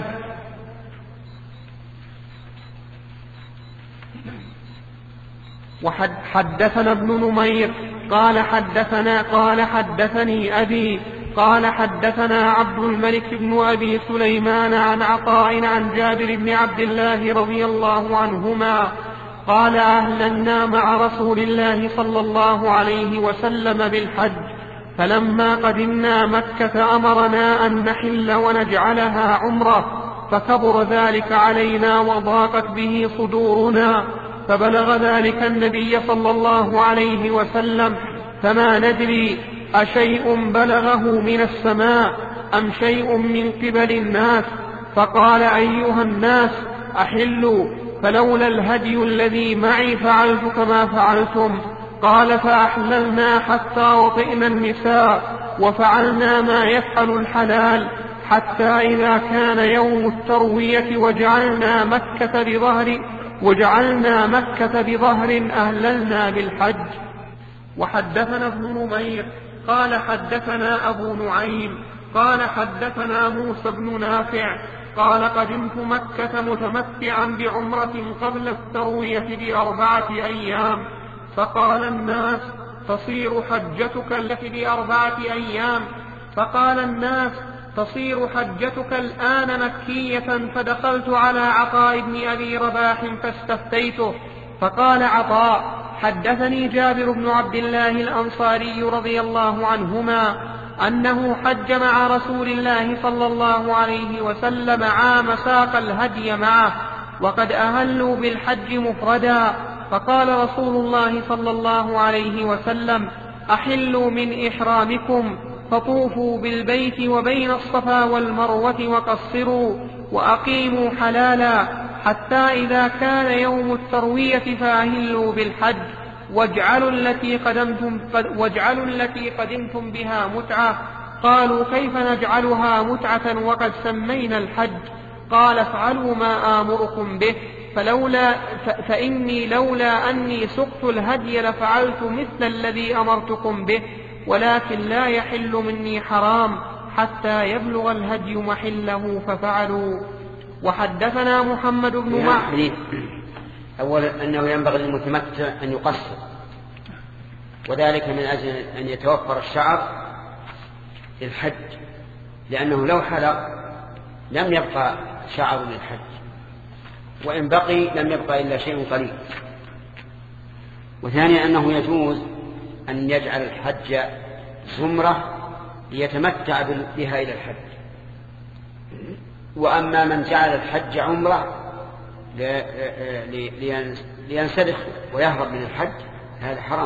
وحدثنا ابن نمير قال حدثني أبي قال حدثنا عبد الملك بن أبي سليمان عن عطاء عن جابر بن عبد الله رضي الله عنهما قال: أهللنا مع رسول الله صلى الله عليه وسلم بالحج، فلما قدمنا مكة أمرنا أن نحل ونجعلها عمرة، فكبر ذلك علينا وضاقت به صدورنا، فبلغ ذلك النبي صلى الله عليه وسلم، فما ندري أشيء بلغه من السماء أم شيء من قبل الناس، فقال: أيها الناس، أحلوا، فلولا الهدي الذي معي فعلت كما فعلتم. قال: فأحللنا حتى وطئنا النساء وفعلنا ما يفعل الحلال، حتى إذا كان يوم التروية وجعلنا مكة بظهر أهللنا بالحج. وحدثنا ابن نمير قال حدثنا أبو نعيم قال حدثنا موسى بن نافع قال: قدمت مكة متمتعا بعمرة قبل التروية ب4 أيام، فقال الناس: تصير حجتك الآن مكية. فدخلت على عطاء بن أبي رباح فاستفتيته، فقال عطاء: حدثني جابر بن عبد الله الأنصاري رضي الله عنهما أنه حج مع رسول الله صلى الله عليه وسلم عام ساق الهدي معه، وقد أهلوا بالحج مفردا، فقال رسول الله صلى الله عليه وسلم: أحلوا من إحرامكم، فطوفوا بالبيت وبين الصفا والمروة وقصروا، وأقيموا حلالا، حتى إذا كان يوم التروية فأهلوا بالحج، واجعلوا التي قدمتم بها متعة. قالوا: كيف نجعلها متعة وقد سمينا الحج؟ قال: افعلوا ما آمركم به، فإني لولا أني سقت الهدي لفعلت مثل الذي أمرتكم به، ولكن لا يحل مني حرام حتى يبلغ الهدي محله، ففعلوا. وحدثنا محمد بن معبد. أولا أنه ينبغي للمتمتع أن يقصر، وذلك من أجل أن يتوفر الشعر للحج، لأنه لو حلق لم يبقى شعر للحج، وإن بقي لم يبقى إلا شيء قليل. وثانيا أنه يجوز أن يجعل الحج زمرة ليتمتع بها إلى الحج. وأما من جعل الحج عمرة لينسلخ ويهرب من الحج، هذا حرام.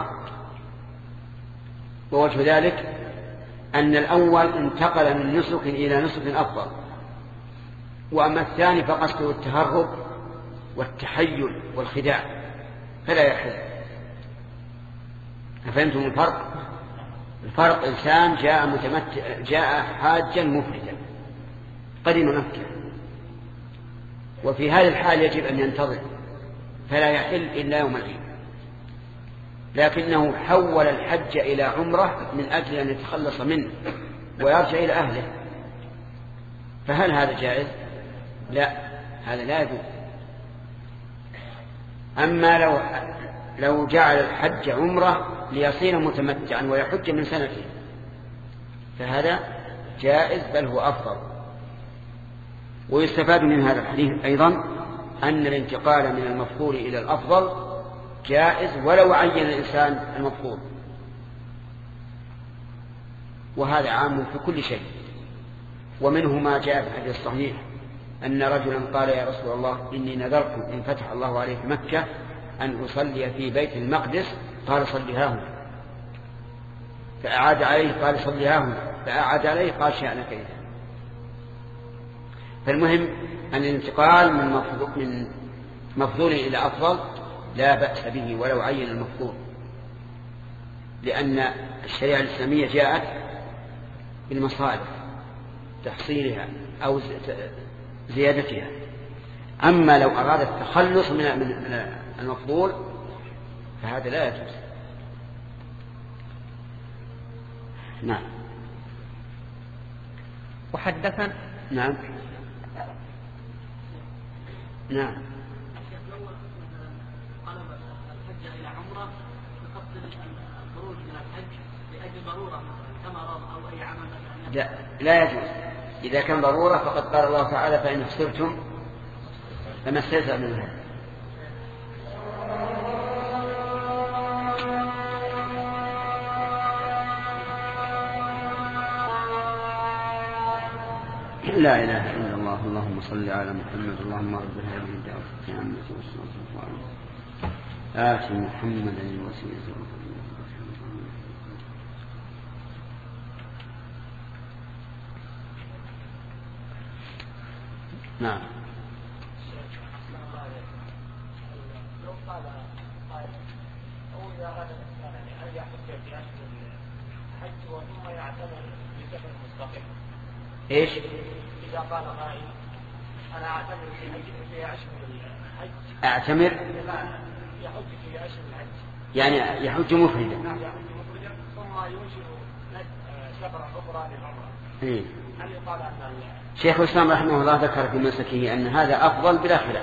ووجه ذلك أن الأول انتقل من نسك إلى نسك أفضل، وأما الثاني فقصده التهرب والتحيل والخداع، فلا يحل. أفهمتم الفرق؟ الفرق: إنسان جاء حاجا مفردا قدم مكة، وفي هذه الحال يجب أن ينتظر، فلا يحل إلا يوم العيد، لكنه حول الحج إلى عمرة من أجل أن يتخلص منه ويرجع إلى أهله، فهل هذا جائز؟ لا، هذا لا يجوز. أما لو جعل الحج عمرة ليصير متمتعا ويحج من سنته، فهذا جائز، بل هو أفضل. ويستفاد من هذا الحديث أيضا أن الانتقال من المفضول إلى الأفضل جائز ولو عين الإنسان المفضول، وهذا عام في كل شيء. ومنه ما جاء في الحديث الصحيح أن رجلا قال: يا رسول الله، إني نذرت إن فتح الله عليه في مكة أن أصلي في بيت المقدس. قال: صليها هنا. فأعاد عليه قال: صليها هنا. فأعاد عليه قال: شأنك إذا. فالمهم أن الانتقال من مفضول إلى أفضل لا بأس به ولو عين المفضول، لأن الشريعة الإسلامية جاءت بالمصالح تحصيلها أو زيادتها. أما لو أراد التخلص من المفضول فهذا لا يجوز. نعم. وحدثنا نعم نعم قلب الحج إلى عمرة بقصد الخروج من الحج لأجل ضرورة كمرض أو أي عمل. لا يجوز. إذا كان ضرورة فقد قال الله تعالى فإن خسرتم فما استيسر من الهدي. لا إله إلا الله. اللهم صل على محمد. اللهم رب هذه الدعوة التامة والصلاة والسلام آت محمدا الوسيلة. نعم. لو قال قائل أو إذا أراد الإنسان أن يحج في أشهر الحج وثم يعتمر بسفر مستقيم. إيش؟ إذا قال قائل أنا أعتمر في أشهر الحج. أعتمر؟ يحج في أشهر الحج. يعني يحج مفردا. نعم يحج مفردا ثم ينشئ سفرا أخرى للعمرة. إيه؟ هل يقال أن شيخ الإسلام رحمه الله ذكر في منسكه أن هذا أفضل بلا خلاف.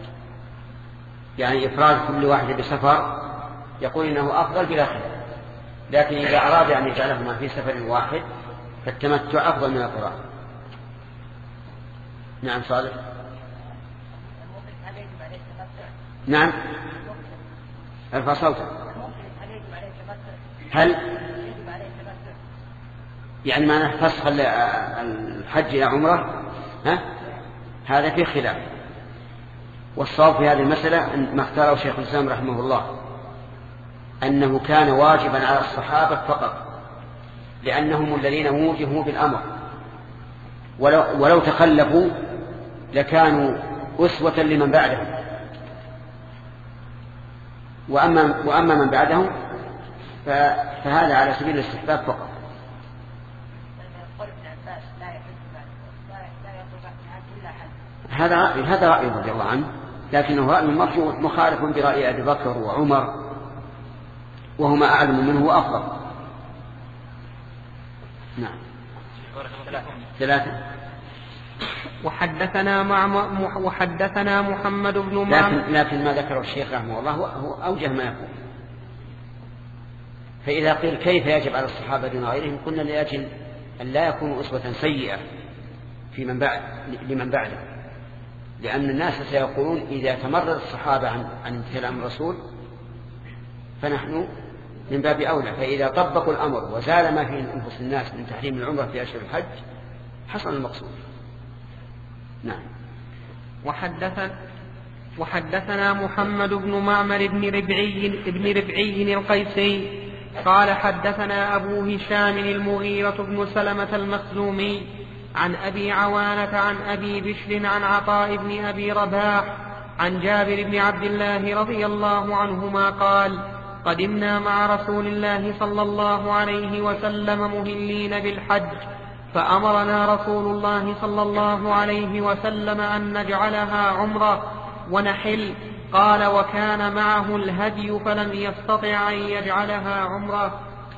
يعني إفراد كل واحد بسفر يقول إنه أفضل بلا خلاف. لكن إذا أراد أن يجعلهما في سفر واحد فالتمتع أفضل من القران. نعم صالح. نعم ارفع صوتك. هل يعني معنى فسخ الحج إلى عمرة هذا فيه خلاف. والصواب في هذه المسألة ما اختاره شيخ الإسلام رحمه الله أنه كان واجبا على الصحابة فقط لأنهم الذين وجهوا بالأمر، ولو تخلفوا لكانوا أسوة لمن بعدهم. وأما من بعدهم فهذا على سبيل الاستحباب فقط. هذا رأي رضي الله عنه، لكنه رأي مرجوح مخالف برأي أبي بكر وعمر وهما أعلم منه وأفضل. نعم. 3. وحدثنا محمد بن لكن ما ذكره الشيخ رحمه الله هو أوجه ما يكون. فإذا قيل كيف يجب على الصحابة دون غيرهم قلنا لأجل أن لا يكونوا أسوة سيئة في لمن بعده، لأن الناس سيقولون إذا تمرد الصحابة عن امتثال أمر الرسول فنحن من باب أولى. فإذا طبقوا الأمر وزال ما في أنفس الناس من تحريم العمرة في أشهر الحج حصل المقصود. نعم. وحدثنا محمد بن معمر بن ربعي القيسي قال حدثنا أبو هشام المغيرة بن سلمة المخزومي عن أبي عوانة عن أبي بشر عن عطاء بن أبي رباح عن جابر بن عبد الله رضي الله عنهما قال قدمنا مع رسول الله صلى الله عليه وسلم مهلين بالحج فأمرنا رسول الله صلى الله عليه وسلم أن نجعلها عمرة ونحل. قال وكان معه الهدي فلم يستطع أن يجعلها عمرة.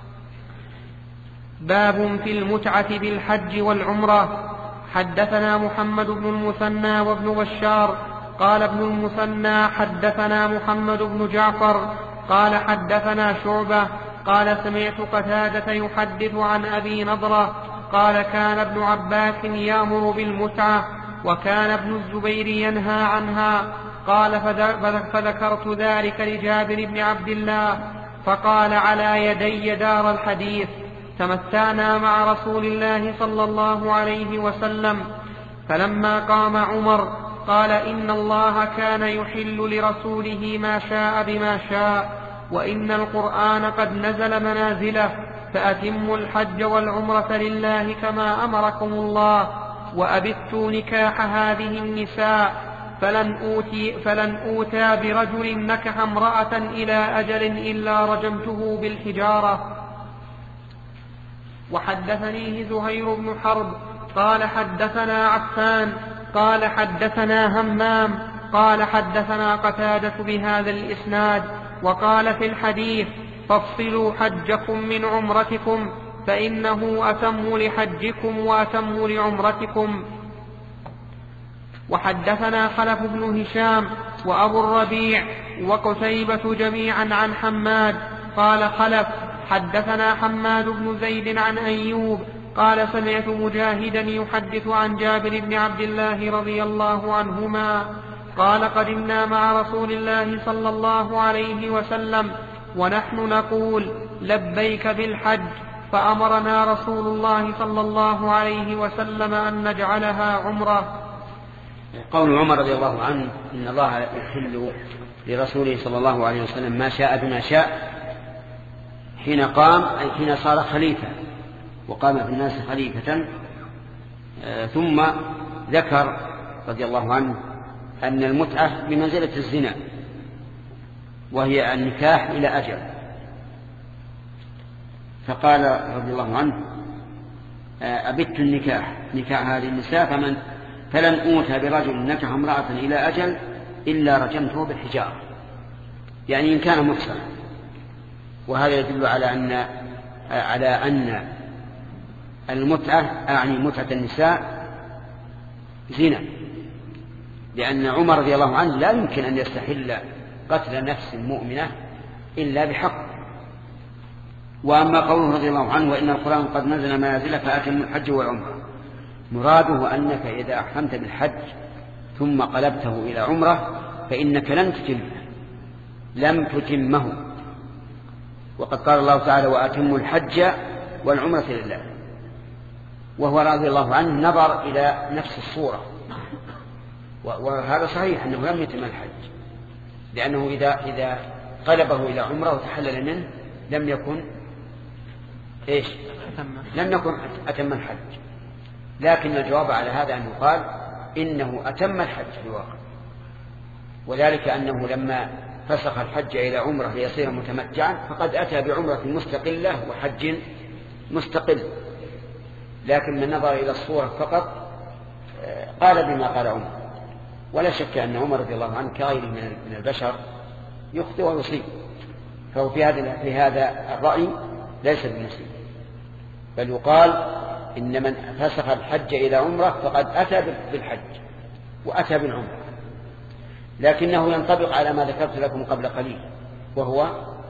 باب في المتعة بالحج والعمرة. حدثنا محمد بن المثنى وابن بشار قال ابن المثنى حدثنا محمد بن جعفر قال حدثنا شعبة قال سمعت قتادة يحدث عن أبي نضرة قال كان ابن عباس يأمر بالمتعة وكان ابن الزبير ينهى عنها. قال فذكرت ذلك لجابر بن عبد الله فقال على يدي دار الحديث. تمتعنا مع رسول الله صلى الله عليه وسلم. فلما قام عمر قال إن الله كان يحل لرسوله ما شاء بما شاء وإن القرآن قد نزل منازله فأتموا الحج والعمرة لله كما أمركم الله وأبثوا نكاح هذه النساء فلن أوتى برجل نكح امرأة إلى أجل إلا رجمته بالحجارة. وحدثنيه زهير بن حرب قال حدثنا عفان قال حدثنا همام قال حدثنا قتادة بهذا الإسناد وقال في الحديث فافصلوا حجكم من عمرتكم فإنه أتم لحجكم وأتم لعمرتكم. وحدثنا خلف بن هشام وأبو الربيع وقتيبة جميعا عن حماد قال خلف حدثنا حماد بن زيد عن أيوب قال سمعت مجاهدا يحدث عن جابر بن عبد الله رضي الله عنهما قال قدمنا مع رسول الله صلى الله عليه وسلم ونحن نقول لبيك بالحج فأمرنا رسول الله صلى الله عليه وسلم أن نجعلها عمرة. قول عمر رضي الله عنه إن الله يحل لرسوله صلى الله عليه وسلم ما شاء بما شاء حين قام أي حين صار خليفة وقام في الناس خليفة. ثم ذكر رضي الله عنه أن المتعة بمنزلة الزنا وهي النكاح إلى أجل، فقال رضي الله عنه أبت النكاح نكاح هذه النساء فلن أوتى برجل نكح امرأة إلى أجل إلا رجمته بالحجارة، يعني إن كان محصنا. وهذا يدل على أن المتعة أعني متعة النساء زنا، لأن عمر رضي الله عنه لا يمكن أن يستحل قتل نفس مؤمنة إلا بحق. وأما قوله رضي الله عنه وإن القرآن قد نزل منازل فأتم الحج والعمرة، مراده أنك إذا أحرمت بالحج ثم قلبته إلى عمرة فإنك لم تتمه. وقد قال الله تعالى وأتموا الحج والعمرة لله، وهو رضي الله عنه نظر إلى نفس الصورة، وهذا صحيح أنه لم يتم الحج، لأنه إذا قلبه إلى عمرة وتحلل منه لم يكن أتم الحج. لكن الجواب على هذا أنه قال إنه أتم الحج في الواقع، وذلك أنه لما فسخ الحج إلى عمرة ليصير متمتعا فقد أتى بعمرة مستقلة وحج مستقل، لكن من نظر إلى الصورة فقط قال بما قال عمر. ولا شك أن عمر رضي الله عنه كغيره من البشر يخطئ ويصيب، فهو في هذا الرأي ليس بمصيب، بل يقال إن من فسخ الحج إلى عمرة فقد أتى بالحج وأتى بالعمرة، لكنه ينطبق على ما ذكرت لكم قبل قليل، وهو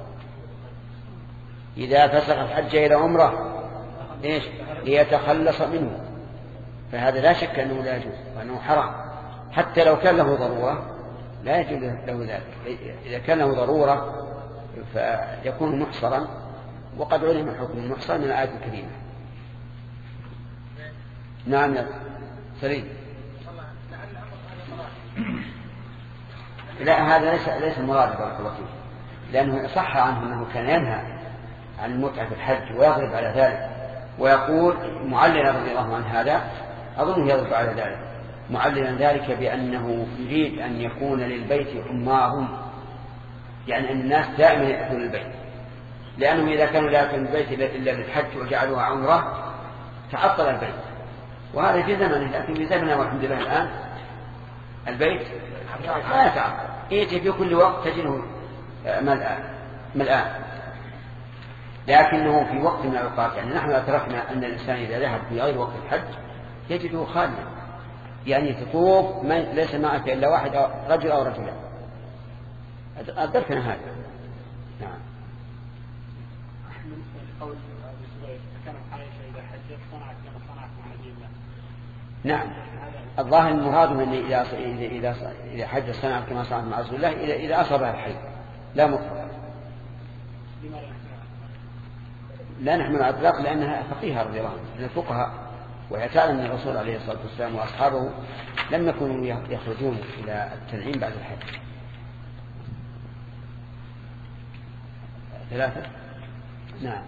إذا فسخ الحج إلى عمرة ليتخلص منه، فهذا لا شك أنه لا يجوز وأنه حرام، حتى لو كان له ضرورة لا يجوز له ذلك. إذا كان له ضرورة فيكون محصرا، وقد علم حكم المحصر من الآية الكريمة. نعم يا سليم. لا، هذا ليس المراد بارك الله فيه، لأنه صح عنه أنه كان ينهى عن المتعة في الحج ويضرب على ذلك، ويقول معللا رضي الله عنه هذا أظنه يضرب على ذلك، معللا ذلك بأنه يريد أن يكون للبيت عمار، يعني أن الناس دائما يأتون البيت، لأنه إذا كانوا لا يأتون البيت إلا للحج وجعلوها عمرة تعطل البيت. وهذا في زمنه، لكن في زمننا والحمد لله الآن البيت لا يتعطل، يأتي في كل وقت تجده ملآن. لكنه في وقت من الأوقات، يعني نحن أدركنا أن الإنسان إذا ذهب في غير وقت الحج يجده خاليا، يعني تطوف ليس معك إلا واحد رجل أو رجلان، أدركنا هذا. نعم. نعم، الظاهر المراد من إذا حج صنعت كما صنعت مع رسول الله إذا أصابها الحج لا مطلقا. لا نحمل الأطلاق لأنها فقيهة رضي الله عنه من الفقهاء، ويعتقد أن الرسول عليه الصلاة والسلام وأصحابه لم يكونوا يخرجون إلى التنعيم بعد الحج. 3. نعم.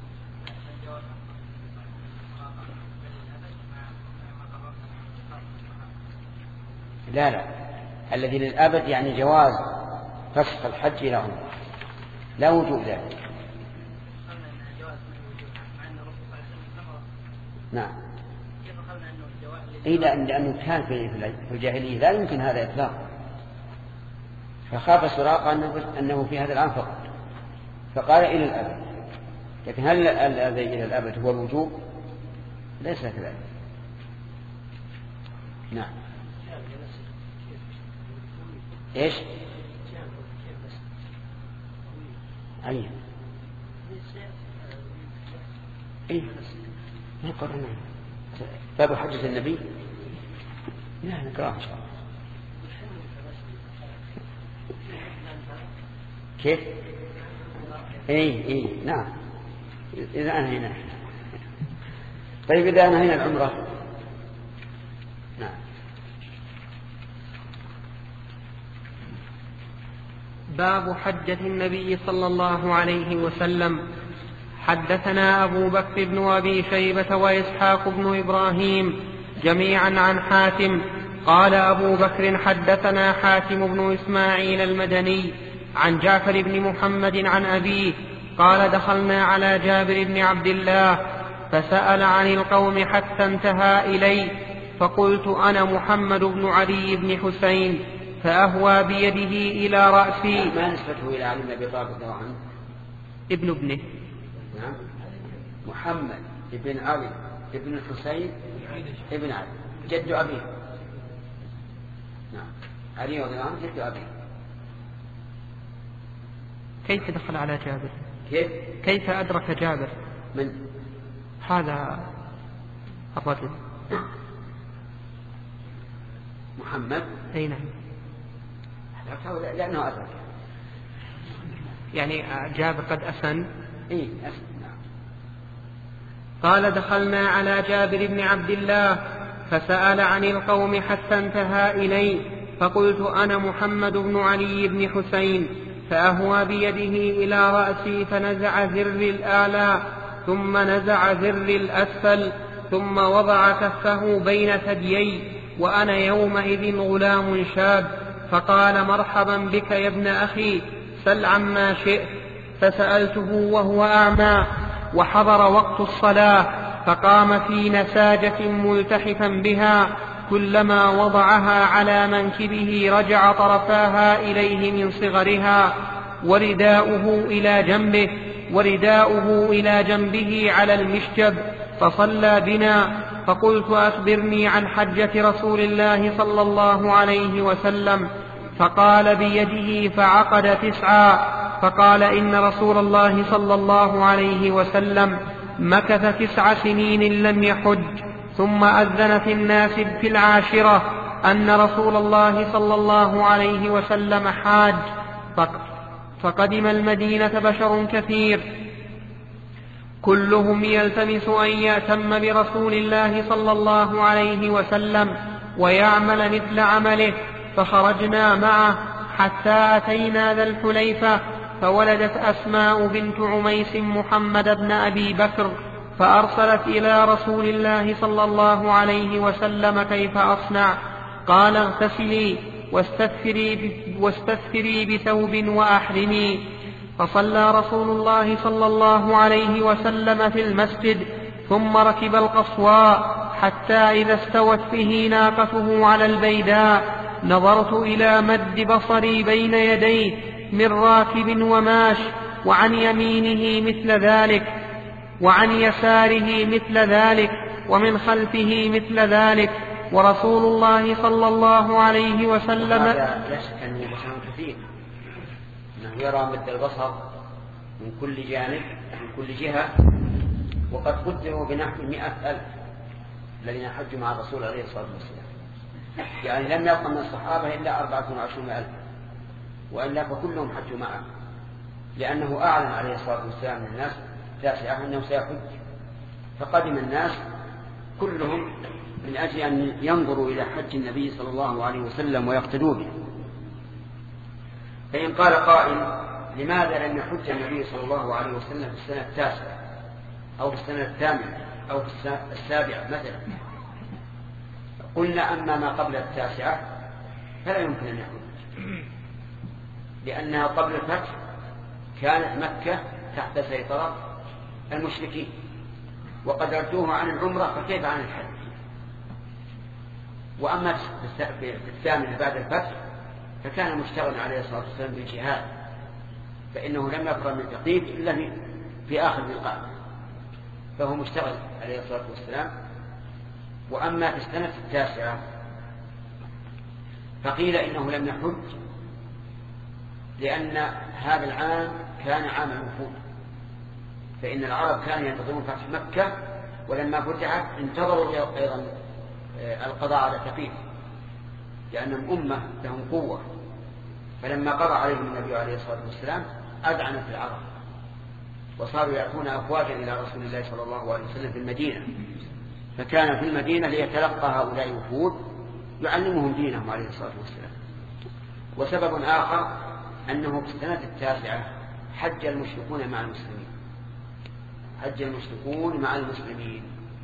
لا، الذي للأبد يعني جواز فسخ الحج إلى عمره، لا وجوب ذلك. نعم. لأنه كان في الجاهلية لا يمكن هذا إطلاقا، فخاف سراقة أنه في هذا العام فقط فقال إلى الأبد. لكن هل الذي إلى الأبد هو الوجوب؟ ليس كذلك. نعم. إيش؟ أي إيه نقرأ باب حجة النبي. لا نقرأ إن شاء الله. كيف؟ إيه نعم. إذا أنهينا. طيب إذا أنهينا العمرة. نعم. باب حجة النبي صلى الله عليه وسلم. حدثنا أبو بكر بن أبي شيبة وإسحاق بن إبراهيم جميعا عن حاتم قال أبو بكر حدثنا حاتم بن إسماعيل المدني عن جعفر بن محمد عن أبيه قال دخلنا على جابر بن عبد الله فسأل عن القوم حتى انتهى إلي فقلت أنا محمد بن علي بن حسين فأهوى بيده إلى رأسي. ما نسبته إلى علي بن أبي طالب رضي الله عنه؟ ابنه. نعم. محمد بن علي بن الحسين ابن علي جد أبيه. نعم. علي رضي الله عنه جد أبيه. كيف دخل على جابر؟ كيف أدرك جابر من هذا الرجل محمد؟ أي نعم. لأنه أدرك يعني جابر قد أسن. إيه أسن. نعم. قال دخلنا على جابر بن عبد الله فسأل عن القوم حتى انتهى إلي فقلت أنا محمد بن علي بن حسين فأهوى بيده إلى رأسي فنزع ذر الأعلى ثم نزع ذر الأسفل ثم وضع كفه بين ثديي وأنا يومئذ غلام شاب فقال مرحبا بك يا ابن أخي سل عما شئت. فسألته وهو أعمى وحضر وقت الصلاة فقام في نساجة ملتحفا بها كلما وضعها على منكبه رجع طرفاها إليه من صغرها ورداؤه إلى جنبه على المشجب فصلى بنا. فقلت أخبرني عن حجة رسول الله صلى الله عليه وسلم فقال بيده فعقد 9 فقال إن رسول الله صلى الله عليه وسلم مكث 9 سنين لم يحج ثم أذن في الناس في 10 أن رسول الله صلى الله عليه وسلم حاج فقدم المدينة بشر كثير كلهم يلتمس أن يأتم برسول الله صلى الله عليه وسلم ويعمل مثل عمله فخرجنا معه حتى أتينا ذا الحليفة فولدت أسماء بنت عميس محمد بن أبي بكر فأرسلت إلى رسول الله صلى الله عليه وسلم كيف أصنع؟ قال اغتسلي واستثفري بثوب وأحرمي. فصلى رسول الله صلى الله عليه وسلم في المسجد ثم ركب القصواء حتى إذا استوت به ناقته على البيداء نظرت إلى مد بصري بين يديه من راكب وماش وعن يمينه مثل ذلك وعن يساره مثل ذلك ومن خلفه مثل ذلك ورسول الله صلى الله عليه وسلم. هذا لا شك أنه بشر كثير أنه يرى مد البصر من كل جانب من كل جهة وقد قدروا بنحو 100,000 الذين حجوا مع الرسول عليه الصلاة والسلام يعني لم يبق من الصحابة إلا 24,000 وإلا فكلهم حجوا معه لأنه أعلن عليه الصلاة والسلام للناس 9 أنه سيحج فقدم الناس كلهم من أجل أن ينظروا إلى حج النبي صلى الله عليه وسلم ويقتدوا به. فإن قال قائل لماذا لم يحج النبي صلى الله عليه وسلم في السنة 9 أو في السنة 8 أو في السنة 7 مثلا؟ قلنا أما ما قبل 9 فلا يمكن أن يحج لأنها قبل الفتح كانت مكة تحت سيطرة المشركين وقد ردوه عن العمرة فكيف عن الحج؟ وأما في الثامنة بعد الفتح فكان مشتغلا عليه الصلاة والسلام بالجهاد، فإنه لم يفرغ من التقييد إلا في آخر القعدة، فهو مشتغل عليه الصلاة والسلام. وأما في السنة التاسعة فقيل إنه لم يحج لأن هذا العام كان عام الوفود، فإن العرب كانوا ينتظرون فتح مكة، ولما فتحت انتظروا أيضا القضاء على ثقيف لأنهم أمة لهم قوة، فلما قضى عليهم النبي عليه الصلاة والسلام أذعنت العرب وصاروا يأتون أفواجا إلى رسول الله صلى الله عليه وسلم في المدينة، فكان في المدينة ليتلقى هؤلاء الوفود يعلمهم دينهم عليه الصلاة والسلام. وسبب آخر أنه في السنة التاسعة حج المشركون مع المسلمين، حج المشركون مع المسلمين،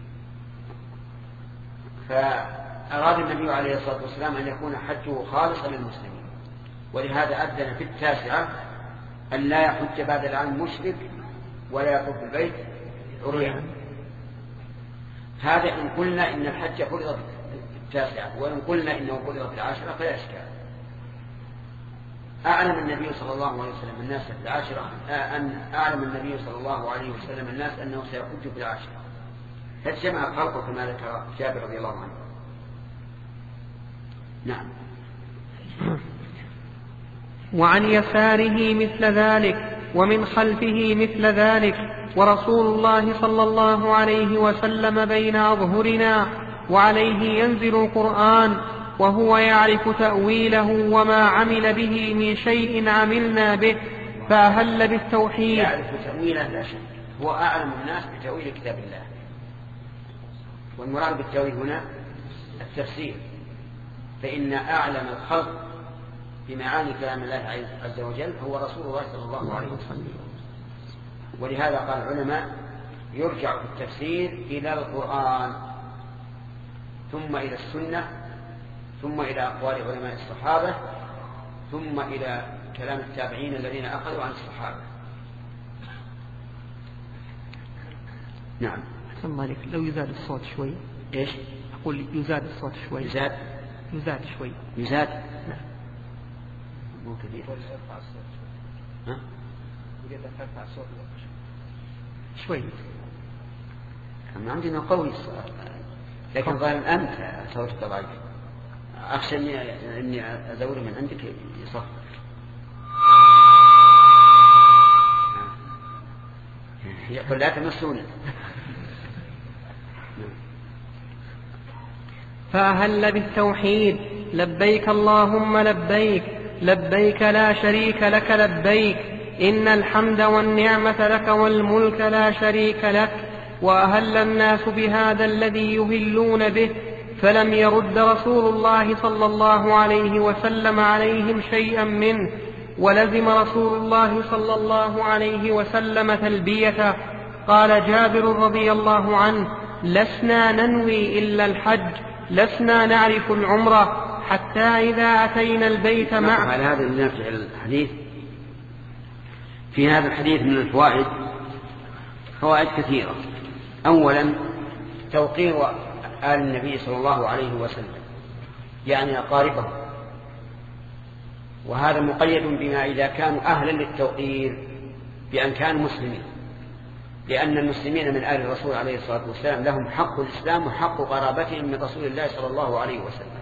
فأراد النبي عليه الصلاة والسلام أن يكون حجه خالصا للمسلمين، ولهذا أذن في التاسعة أن لا يحج بعد العام مشرك ولا يطوف البيت عريانا. هذا إن قلنا إن الحج فرض في التاسعة، وإن قلنا إنه فرض في العاشرة فلا إشكال. أعلم النبي صلى الله عليه وسلم الناس في العاشرة، أعلم النبي صلى الله عليه وسلم الناس أنه سيحج في العاشرة، فاجتمع الخلق كما ذكر جابر رضي الله عنه. نعم. وعن يساره مثل ذلك ومن خلفه مثل ذلك، ورسول الله صلى الله عليه وسلم بين أظهرنا وعليه ينزل القرآن وهو يعرف تأويله وما عمل به من شيء عملنا به، فأهل بالتوحيد. يعرف تأويله لا شك، هو أعلم الناس بتأويل كتاب الله، والمراد بالتأويل هنا التفسير، فإن أعلم الخلق بمعاني كلام الله عز وجل هو رسول الله صلى الله عليه وسلم. ولهذا قال العلماء يرجع في التفسير إلى القرآن ثم إلى السنة ثم إلى أقوال علماء الصحابة ثم إلى كلام التابعين الذين أخذوا عن الصحابة. نعم. أحسن الله عليك، لو يزاد الصوت شوي. إيش؟ أقول يزاد الصوت شوي. يزاد شوي. يزاد؟ نعم. مو كثير. ها؟ شوي. أنا عندنا قوي الصوت، لكن ظاهر أنت صوتك ضعيف. أخشى إني أزور من عندك يصفر. يقول لا تمسونا. فأهل بالتوحيد: لبيك اللهم لبيك، لبيك لا شريك لك لبيك، إن الحمد والنعمة لك والملك لا شريك لك. وأهل الناس بهذا الذي يهلون به، فلم يرد رسول الله صلى الله عليه وسلم عليهم شيئا منه، ولزم رسول الله صلى الله عليه وسلم تلبيته. قال جابر رضي الله عنه: لسنا ننوي إلا الحج، لسنا نعرف العمرة حتى إذا أتينا البيت معه. على هذا النافع الحديث، في هذا الحديث من الفوائد فوائد كثيرة. أولا توقير آل النبي صلى الله عليه وسلم، يعني أقاربه، وهذا مقيد بما إذا كانوا أهلا للتوقير بأن كانوا مسلمين، لأن المسلمين من آل الرسول عليه الصلاة والسلام لهم حق الإسلام وحق قرابتهم من رسول الله صلى الله عليه وسلم.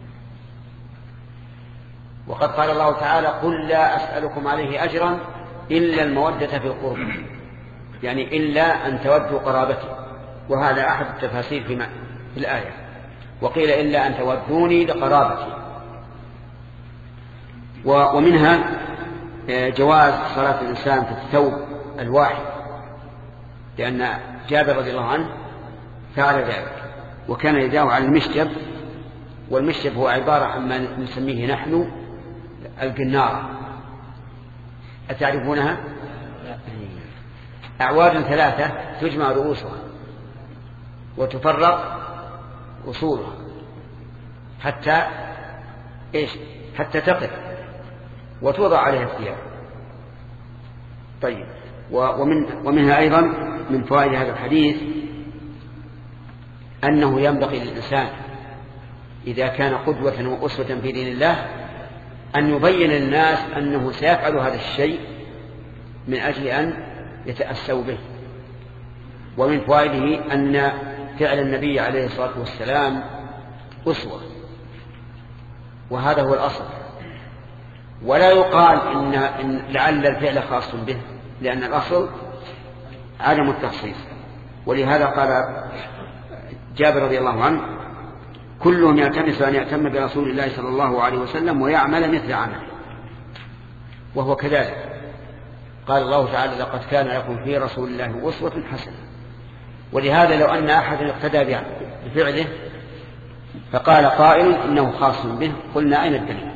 وقد قال الله تعالى: قل لا أسألكم عليه أجرا إلا المودة في القرب، يعني إلا أن تودوا قرابتي، وهذا أحد التفاسير في الآية. وقيل إلا أن تودوني لقرابتي. ومنها جواز صلاة الإنسان في الثوب الواحد، لأن جابر رضي الله عنه فعل ذلك، وكان يداوي على المشجب، والمشجب هو عبارة عن ما نسميه نحن القنارة. أتعرفونها؟ أعواد ثلاثة تجمع رؤوسها وتفرق أصولها حتى تقف وتوضع عليها الثياب. طيب، ومنها أيضا من فوائد هذا الحديث أنه ينبغي للإنسان إذا كان قدوة وأسوة في دين الله أن يبين للناس أنه سيفعل هذا الشيء من أجل أن يتأسوا به. ومن فوائده أن فعل النبي عليه الصلاة والسلام أسوة، وهذا هو الأصل. ولا يقال إن لعل الفعل خاص به، لأن الأصل عدم التخصيص. ولهذا قال جابر رضي الله عنه: كلهم يلتمس أن يأتم برسول الله صلى الله عليه وسلم ويعمل مثل عمله، وهو كذلك. قال الله تعالى: لقد كان لكم في رسول الله أسوة حسنة. ولهذا لو أن أحد اقتدى بفعله فقال قائل إنه خاص به، قلنا أين الدليل؟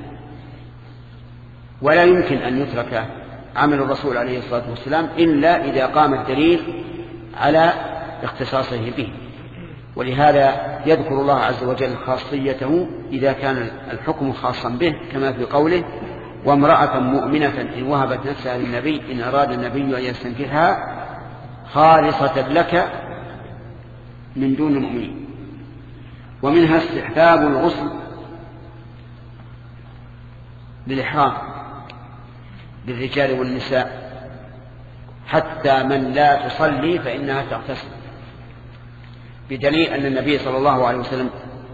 ولا يمكن أن يترك عمل الرسول عليه الصلاة والسلام إلا إذا قام الدليل على اختصاصه به. ولهذا يذكر الله عز وجل خاصيته إذا كان الحكم خاصا به، كما في قوله: وامرأة مؤمنة إن وهبت نفسها للنبي إن أراد النبي أن يستنكحها خالصة لك من دون المؤمنين. ومنها استحباب الغسل بالإحرام للرجال والنساء، حتى من لا تصلي فإنها تغتسل، بدليل أن النبي صلى الله عليه وسلم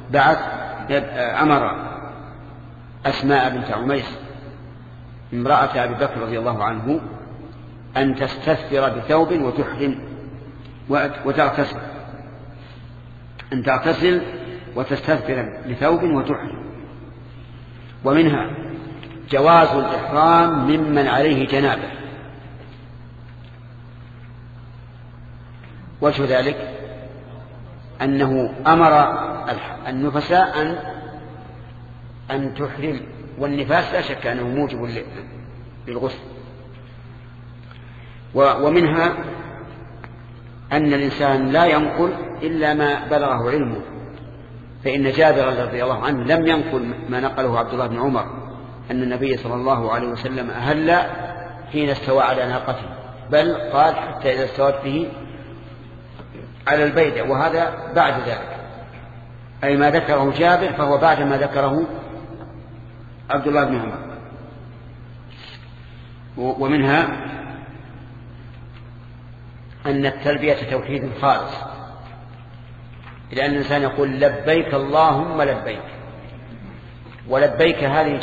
أمر أسماء بنت عميس امرأة أبي بكر رضي الله عنه أن تستثفر بثوب وتحرم وتغتسل، أن تغتسل وتستثفر بثوب وتحرم. ومنها جواز الإحرام ممن عليه جنابه. وجه ذلك أنه أمر النفساء أن تحرم، والنفاس لا شك أنه موجب للغسل. ومنها أن الإنسان لا ينقل إلا ما بلغه علمه، فإن جابر رضي الله عنه لم ينقل ما نقله عبد الله بن عمر أن النبي صلى الله عليه وسلم أهل حين استوى على ناقته، بل قال حتى إذا استوت به على البيدة، وهذا بعد ذلك، أي ما ذكره جابر فهو بعد ما ذكره عبد الله بن عمر. ومنها أن التلبية توحيد خالص، لأن الإنسان يقول لبيك اللهم لبيك، ولبيك هذه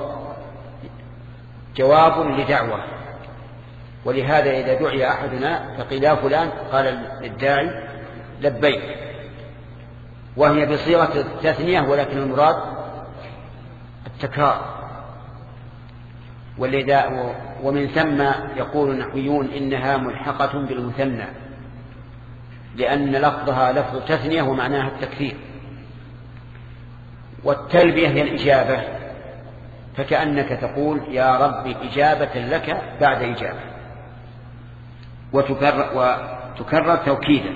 جواب لدعوة. ولهذا إذا دعي أحدنا فقيل يا فلان، قال الداعي لبيك، وهي بصيغة التثنية ولكن المراد التكرار. ومن ثم يقول النحويون إنها ملحقة بالمثنى، لأن لفظها لفظ تثنية ومعناها التكثير. والتلبية هي الإجابة، فكأنك تقول يا رب إجابة لك بعد إجابة، وتكرر توكيدا.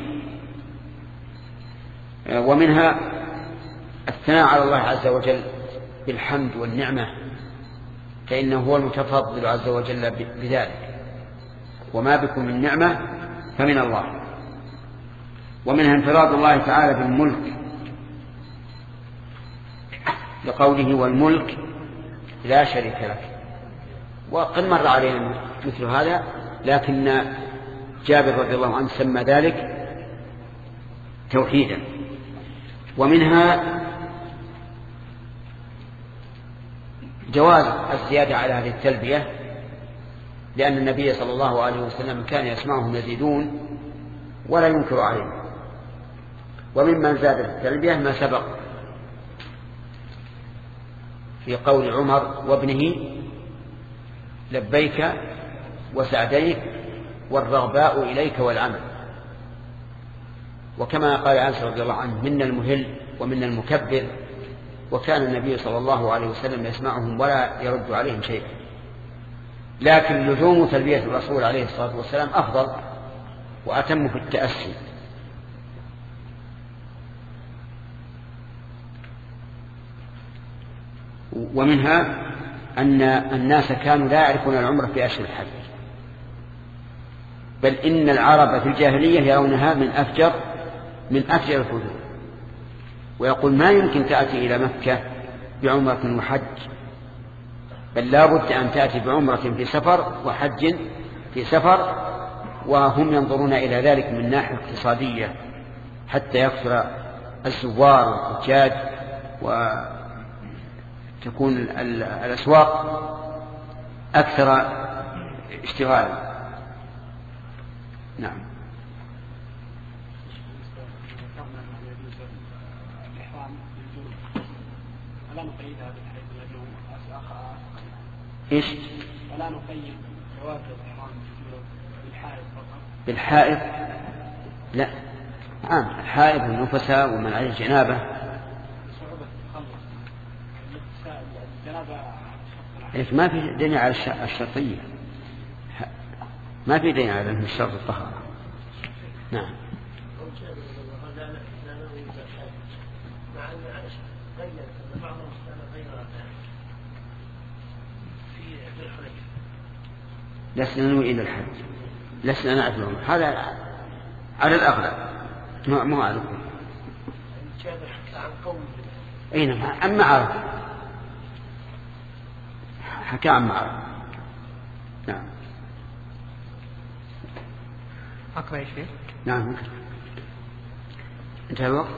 ومنها الثناء على الله عز وجل بالحمد والنعمة، فإنه هو المتفضل عز وجل بذلك، وما بكم من نعمة فمن الله. ومنها انفراد الله تعالى بالملك، لقوله والملك لا شريك لك. وقد مر علينا مثل هذا، لكن جابر رضي الله عنه سمى ذلك توحيدا. ومنها جواز الزيادة على هذه التلبية، لأن النبي صلى الله عليه وسلم كان يسمعهم يزيدون ولا ينكر عليهم. وممن زاد التلبية ما سبق في قول عمر وابنه لبيك وسعديك والرغباء إليك والعمل. وكما قال أنس رضي الله عنه منا المهل ومنا المكبر، وكان النبي صلى الله عليه وسلم يسمعهم ولا يرد عليهم شيئا. لكن لزوم تلبية الرسول عليه الصلاة والسلام أفضل وأتم في التأسي. ومنها أن الناس كانوا لا يعرفون العمرة في أشهر الحج، بل إن العرب في الجاهلية يرونها من أفجر الحدود، ويقول ما يمكن تأتي إلى مكة بعمرة وحج، بل لا بد أن تأتي بعمرة في سفر وحج في سفر، وهم ينظرون إلى ذلك من ناحية اقتصادية حتى يكثر الزوار والحجاج وتكون الأسواق أكثر اشتغالا. نعم. إيش؟ ولا نقيد جواز الإحرام بالحائط فقط. بالحائط؟ لا، الحائط والنفساء ومن عليه الجنابة. صعوبة الجنابة. ما في دليل على الشرطية، ما في دليل على أنه الشرط الطهارة. نعم. لسنا ننوي إلى الحج، لسنا نعرف العمر، هذا على الأغلب مو على الكل. أين أما عرف حكى عن معرف. نعم. أقرأ يا شيخ؟ نعم. انتهى الوقت.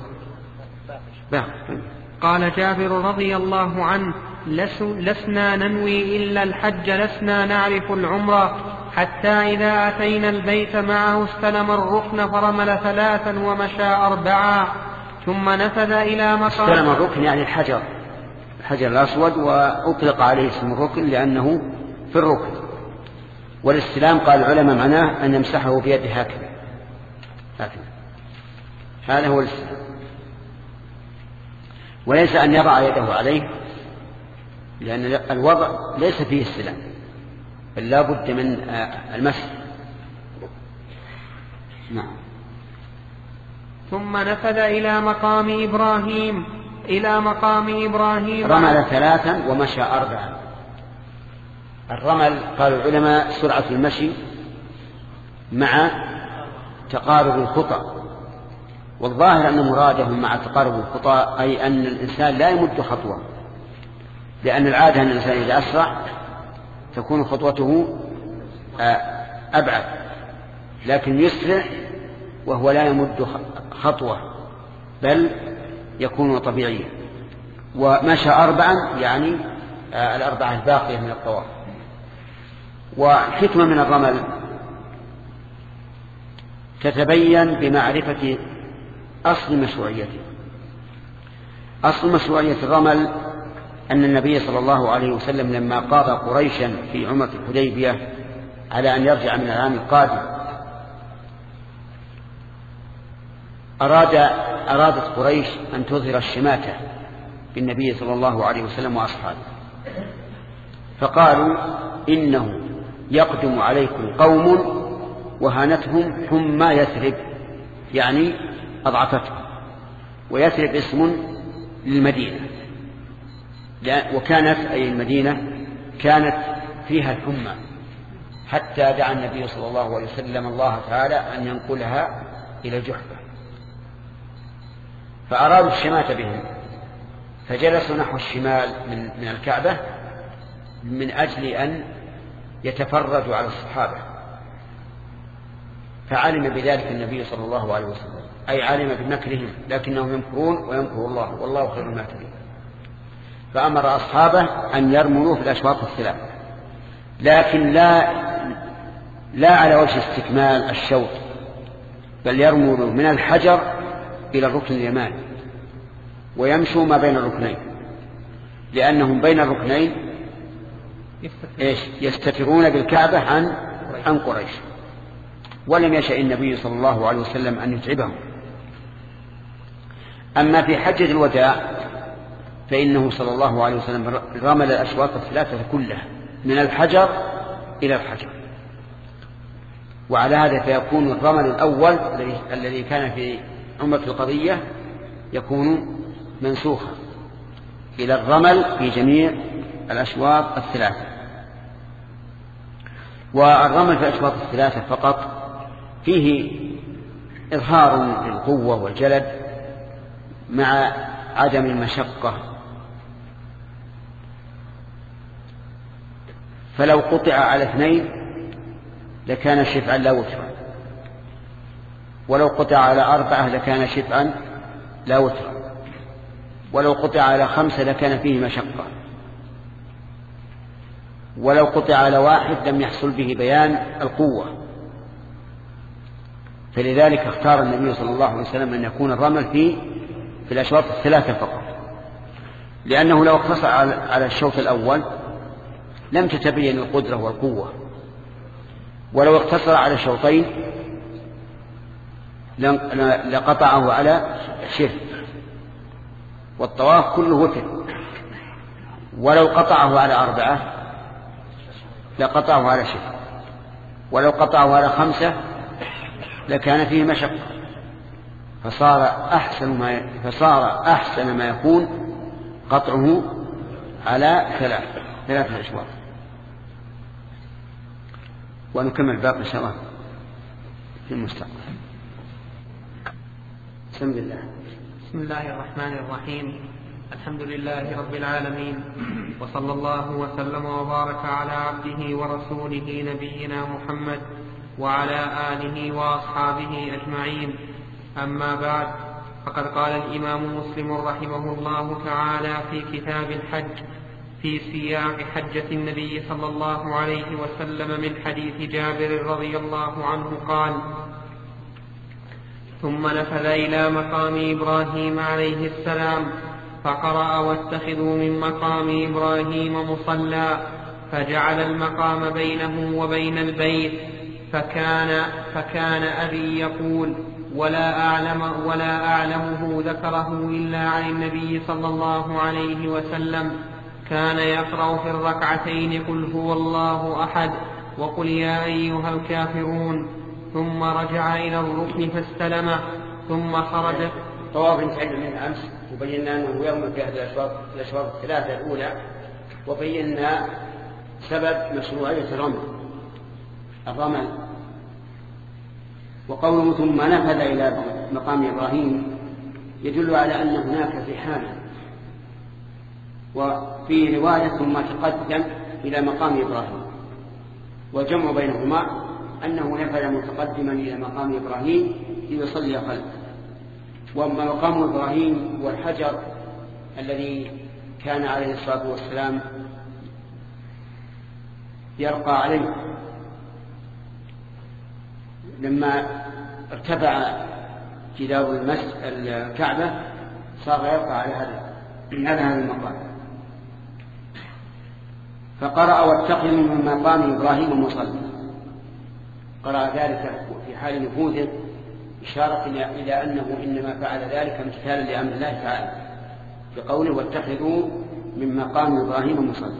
قال جابر رضي الله عنه: لسنا ننوي إلا الحج، لسنا نعرف العمرة، حتى إذا أتينا البيت معه استلم الركن فرمل 3 ومشى 4 ثم نفذ إلى مقام. استلم الركن يعني الحجر الأسود، وأطلق عليه اسم الركن لأنه في الركن. والاستلام قال العلماء معناه أن يمسحه بيده هكذا. هذا هو الاستلام، وليس أن يضع يده عليه، لأن الوضع ليس فيه استلام، بل لا بد من المسح. نعم. ثم نفذ إلى مقام إبراهيم رمل 3 ومشى 4. الرمل قال العلماء سرعة المشي مع تقارب الخطى، والظاهر أن مراده مع تقارب الخطى أي أن الإنسان لا يمد خطوة، لأن العادة أن الإنسان إذا أسرع تكون خطوته أبعد، لكن يسرع وهو لا يمد خطوة بل يكون طبيعيا. ومشى 4 يعني 4 الباقية من الطواف. وحكمة من الرمل تتبين بمعرفة أصل مشروعيته. أصل مشروعية الرمل أن النبي صلى الله عليه وسلم لما قاضى قريشا في عمرة الحديبية على أن يرجع من العام القادم أرادت قريش أن تظهر الشماتة بالنبي صلى الله عليه وسلم وأصحابه، فقالوا إنه يقدم عليكم قوم وهانتهم حمى يثرب، يعني أضعفتهم، ويثرب اسم للمدينة، وكانت أي المدينة كانت فيها الحمى، حتى دعا النبي صلى الله عليه وسلم الله تعالى أن ينقلها إلى جحفة، فأرادوا الشماتة بهم، فجلسوا نحو الشمال من الكعبة من أجل أن يتفرجوا على الصحابة، فعلم بذلك النبي صلى الله عليه وسلم، أي علم بمكرهم، لكنهم يمكرون ويمكر الله والله خير الماكرين، فأمر أصحابه أن يرملوا في الأشواط الثلاثة، لكن لا على وجه استكمال الشوط، بل يرملوا من الحجر إلى الركن اليماني ويمشوا ما بين الركنين، لأنهم بين الركنين يستترون بالكعبة عن قريش، ولم يشأ النبي صلى الله عليه وسلم أن يتعبهم. أما في حجة الوداع فإنه صلى الله عليه وسلم رمل الأشواط الثلاثة كلها من الحجر إلى الحجر، وعلى هذا فيكون الرمل الأول الذي كان في عمرة القضية يكون منسوخا إلى الرمل في جميع الأشواط الثلاثة. والرمل في الأشواط الثلاثة فقط فيه إظهار للقوة والجلد مع عدم المشقة. فلو قطع على 2 لكان شفعا لا وترا، ولو قطع على 4 لكان شفعا لا وترا، ولو قطع على 5 لكان فيه مشقة، ولو قطع على 1 لم يحصل به بيان القوة. فلذلك اختار النبي صلى الله عليه وسلم أن يكون الرمل في الأشواط 3 فقط، لأنه لو اقتصر على الشوط الأول لم تتبين القدرة والقوة، ولو اقتصر على الشوطين لقطعه على شف، والطواف كله وتر. ولو قطعه على 4 لقطعه على شف، ولو قطعه على 5 لكان فيه مشقة. فصار أحسن ما يكون قطعه على 3 أشواط. ونكمل باقي إن شاء الله في المستقبل. بسم الله الرحمن الرحيم. الحمد لله رب العالمين، وصلى الله وسلم وبارك على عبده ورسوله نبينا محمد وعلى آله وأصحابه أجمعين. أما بعد، فقد قال الإمام مسلم رحمه الله تعالى في كتاب الحج في سياق حجة النبي صلى الله عليه وسلم من حديث جابر رضي الله عنه قال: ثم نفذ إلى مقام إبراهيم عليه السلام فقرأ: واتخذوا من مقام إبراهيم مصلى، فجعل المقام بينه وبين البيت. فكان أبي يقول: ولا أعلمه ذكره إلا عن النبي صلى الله عليه وسلم، كان يقرأ في الركعتين: قل هو الله أحد، وقل يا أيها الكافرون، ثم رجع إلى الركن فاستلمه، ثم خرج. طواف انتهينا منه أمس، وبينا أنه يوم في هذه الأشواط 3 الأولى، وبينا سبب مشروعية الرمل. وقوله ثم نفذ إلى مقام إبراهيم يدل على أن هناك في حال، وفي رواية ثم تقدم إلى مقام إبراهيم، والجمع بينهما أنه نفذ متقدما إلى مقام إبراهيم ليصلي خلفه. وأما مقام إبراهيم والحجر الذي كان عليه الصلاة والسلام يرقى عليه لما ارتفع جدار الكعبة، صار يرقى على هذا المقام. فقرأ: واتخذوا من مقام إبراهيم مصلى. قرأ ذلك في حال نفوذه، إشارة إلى أنه إنما فعل ذلك امتثالا لأمر الله تعالى بقوله: واتخذوا من مقام إبراهيم مصلى.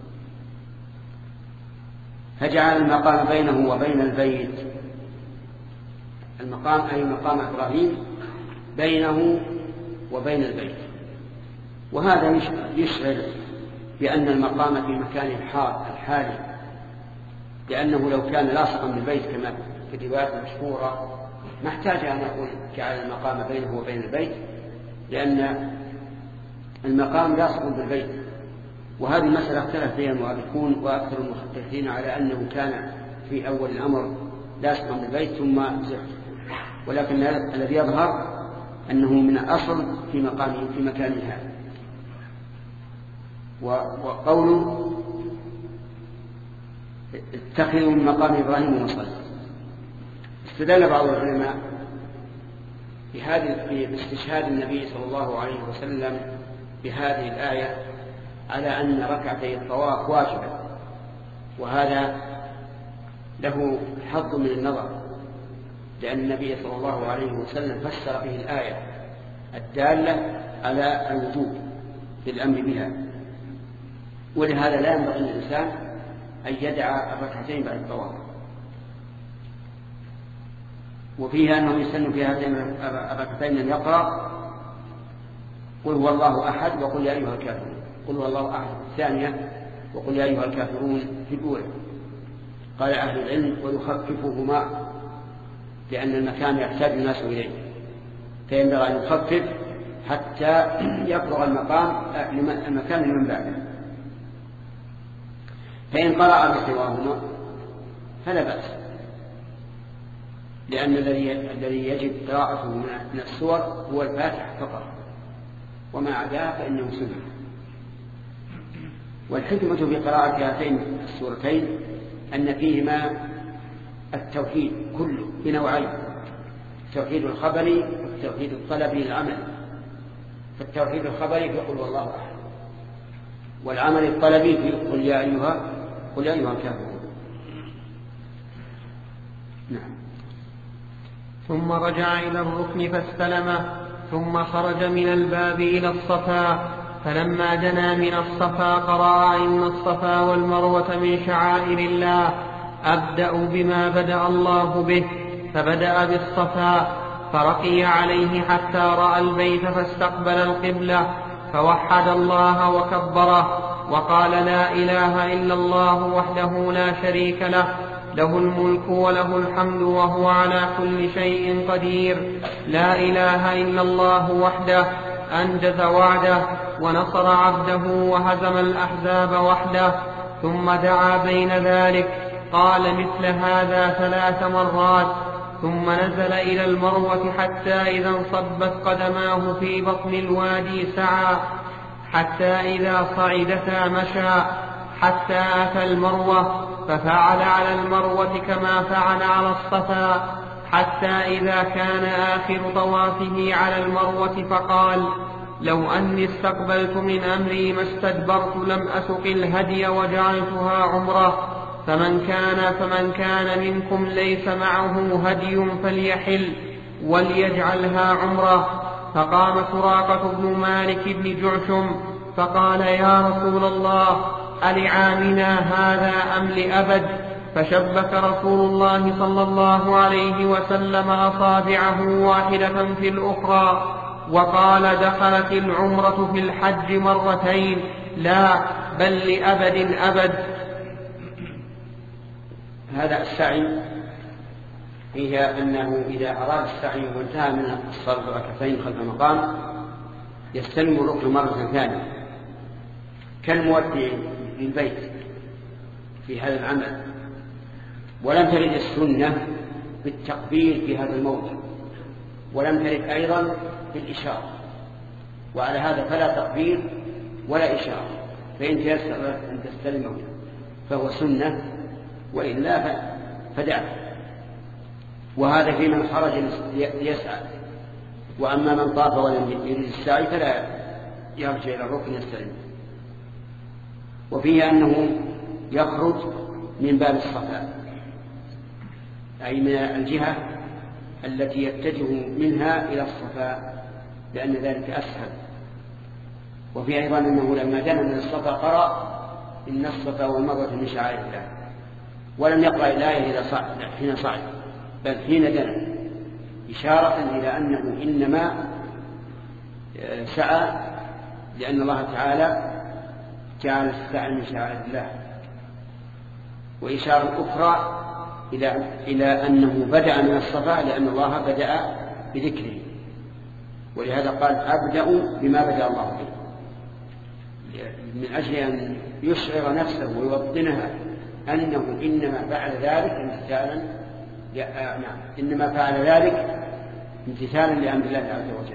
فجعل المقام بينه وبين البيت. المقام أي مقام إبراهيم بينه وبين البيت. وهذا يشعر بأن المقام في مكان الحالي، لأنه لو كان لاصقا بالبيت كما في الروايات المشهورة ما احتاج أن يقول جعل المقام بينه وبين البيت، لأن المقام لاصق بالبيت. وهذه مسألة اختلف فيها المؤرخون وأكثر المحدثين على أنه كان في أول الأمر لاصقا بالبيت ثم زحف، ولكن الذي يظهر أنه من الأصل في مكانه هذا. وقوله: اتخذوا من مقام إبراهيم مصلى، استدل بعض العلماء باستشهاد النبي صلى الله عليه وسلم بهذه الآية على أن ركعتي الطواف واجبة، وهذا له حظ من النظر، لأن النبي صلى الله عليه وسلم فسر به الآية الدالة على الوجوب بالأمر بها، ولهذا لا ينبغي للإنسان أن يدع الركعتين بعد الطواف. وفيها أنه يسن في هذين الركعتين أن يقرأ: قل هو الله أحد، وقل يا أيها الكافرون. قل هو الله أحد الثانية، وقل يا أيها الكافرون في الأولى. قال أهل العلم: ويخففهما، لأن المكان يحتاج الناس إليه، فينبغي أن يخفف حتى يبلغ المكان لمن بعده. فإن قرأ بسواهما فلا بأس، لأن الذي يجب قراءته من السور هو الفاتحة فقط، وما عداها فإنه سنة. والحكمة في قراءة هاتين السورتين أن فيهما التوحيد كله بنوعين: التوحيد الخبري والتوحيد الطلبي للعمل. فالتوحيد الخبري في قل والله أحد، والعمل الطلبي في قل يا أيها الكافرون. نعم. ثم رجع إلى الركن فاستلمه، ثم خرج من الباب إلى الصفا، فلما دنا من الصفا قرأ: إن الصفا والمروة من شعائر الله، أبدأ بما بدأ الله به. فبدأ بالصفا فرقي عليه حتى رأى البيت فاستقبل القبلة، فوحد الله وكبره وقال: لا إله إلا الله وحده لا شريك له، له الملك وله الحمد وهو على كل شيء قدير. لا إله إلا الله وحده أنجز وعده ونصر عبده وهزم الأحزاب وحده. ثم دعا بين ذلك، قال مثل هذا 3 مرات، ثم نزل إلى المروة حتى إذا انصبت قدماه في بطن الوادي سعى، حتى إذا صعدتا مشى، حتى أتى المروة ففعل على المروة كما فعل على الصفا، حتى إذا كان آخر طوافه على المروة فقال: لو أني استقبلت من أمري ما استدبرت لم أسق الهدي وجعلتها عمرة. فمن كان منكم ليس معه هدي فليحل وليجعلها عمرة. فقام سراقة بن مالك بن جعشم فقال: يا رسول الله، ألعامنا هذا أم لأبد؟ فشبك رسول الله صلى الله عليه وسلم أصابعه واحدة في الأخرى وقال: دخلت العمرة في الحج مرتين، لا بل لأبد أبد. هذا السعي فيها أنه إذا أراد السعي وانتهى من الصلاة ركعتين خلف المقام يستلم الركن مرة ثانية كالمودع للبيت في هذا العمل. ولم ترد السنة بالتقبيل في هذا الموضع، ولم ترد أيضا بالإشارة، وعلى هذا فلا تقبيل ولا إشارة، فإن تيسر أن تستلمه فهو سنة، وإلا فدعه. وهذا في من خرج يسعى. وأما من طاف ولم يريد السعي فلا يرجع إلى الركن يستلمه. وفيه أنه يخرج من باب الصفا، أي من الجهة التي يتجه منها إلى الصفا، لأن ذلك أسهل. وفيه أيضا أنه لما دنا من الصفا قرأ: إن الصفا والمروة من شعائر الله، ولم يقرأ الآية حين صعد، بل حين دنا، إشارة إلى أنه إنما سعى لأن الله تعالى جعل السعي من شعائر الله. وإشارة أخرى إلى أنه بدأ من الصفا لأن الله بدأ بذكره، ولهذا قال: أبدأ بما بدأ الله به، من أجل أن يشعر نفسه ويوطنها أنه إنما فعل ذلك امتثالا لأمر الله عز وجل.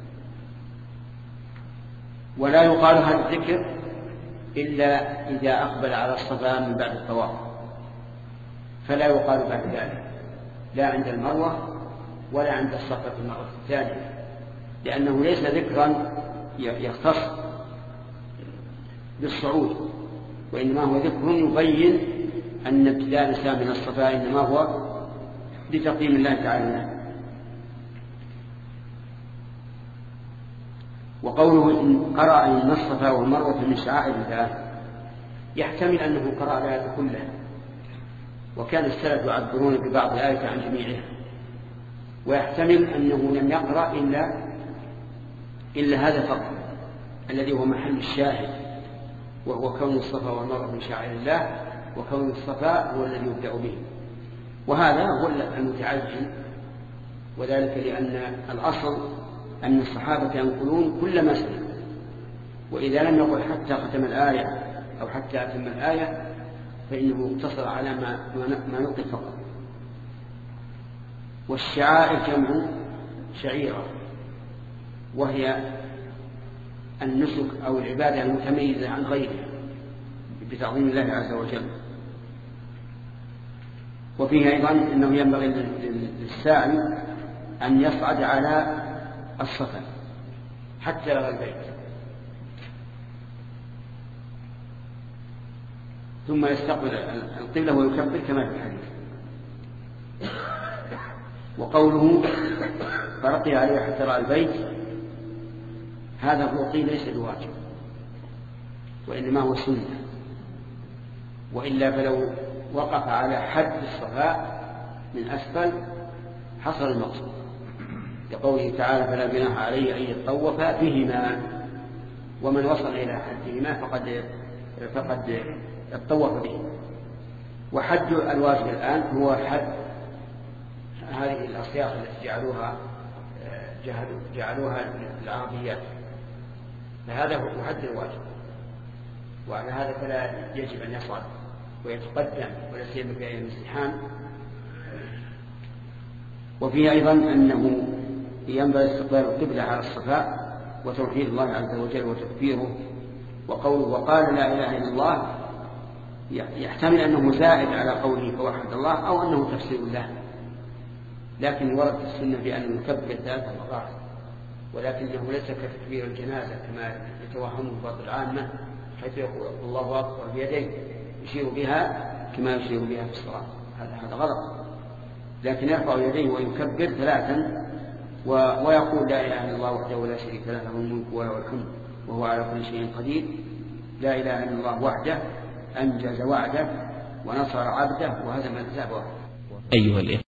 ولا يقال هذا الذكر إلا إذا أقبل على الصفا من بعد الطواف، فلا يقال بعد ذلك، لا عند المروة ولا عند الصفا في المرة الثانية، لأنه ليس ذكرا يختص بالصعود، وإنما هو ذكر يبين أن ابتداء الإنسان من الصفا إنما هو لتقديم الله تعالى. وقوله إن قرأ إن الصفا والمروة من شعائر الله يحتمل أنه قرأ الآية كلها، وكان السلف يعبرون ببعض الآية عن جميعها، ويحتمل أنه لم يقرأ إلا هذا فقط الذي هو محل الشاهد، وهو كون الصفا والمروة من شعائر الله، وكون الصفا هو الذي يبدأ به. وهذا هو المتعين، وذلك لأن الأصل أن الصحابة ينقلون كل ما سمعوا، وإذا لم يقل حتى ختم الآية أو حتى أتم الآية فإنه اقتصر على ما نقل فقط. والشعائر جمع شعيرة، وهي النسك أو العبادة المتميزة عن غيرها بتعظيم الله عز وجل. وفيه أيضا أنه ينبغي للسائل أن يصعد على الصفا حتى يرى البيت، ثم يستقبل القبلة ويكبر كما في الحديث. وقوله فرقي عليه حتى رأى البيت، هذا الرقي ليس بواجب وإنما هو سنة، وإلا فلو وقف على حد الصفاء من أسفل حصل المقصود، لقوله تعالى فلا جناح عليه أن يطوف بهما، ومن وصل إلى حدهما فقد اطوف به. وحد الواجب الآن هو حد هذه الأصياغ التي جعلوها للعربيات، فهذا هو حد الواجب، وعلى هذا فلا يجب أن يصعد ويتقدم ولا سيما في أيام الامتحان. وفيه أيضا أنه ينبغي استقبال القبلة على الصفاء وتوحيد الله عز وجل وتكبيره. وقوله وقال لا إله إلا الله يحتمل أنه زائد على قوله فوحد الله أو أنه تفسير له، لكن ورد السنة بأن نكبر 3 مرات، ولكنه ليس كتكبير الجنازة كما يتوهمه بعض العامة حيث يقول الله أكبر بيديه يشير بها كما يشير بها في الصلاة، هذا غلط. لكن يرفع يديه ويكبر 3 ويقول لا إله إلا الله وحده لا شريك له له الملك وله الحمد وهو على كل شيء قدير، لا إله إلا الله وحده أنجز وعده ونصر عبده وهزم الأحزاب وحده. أيها الإخوة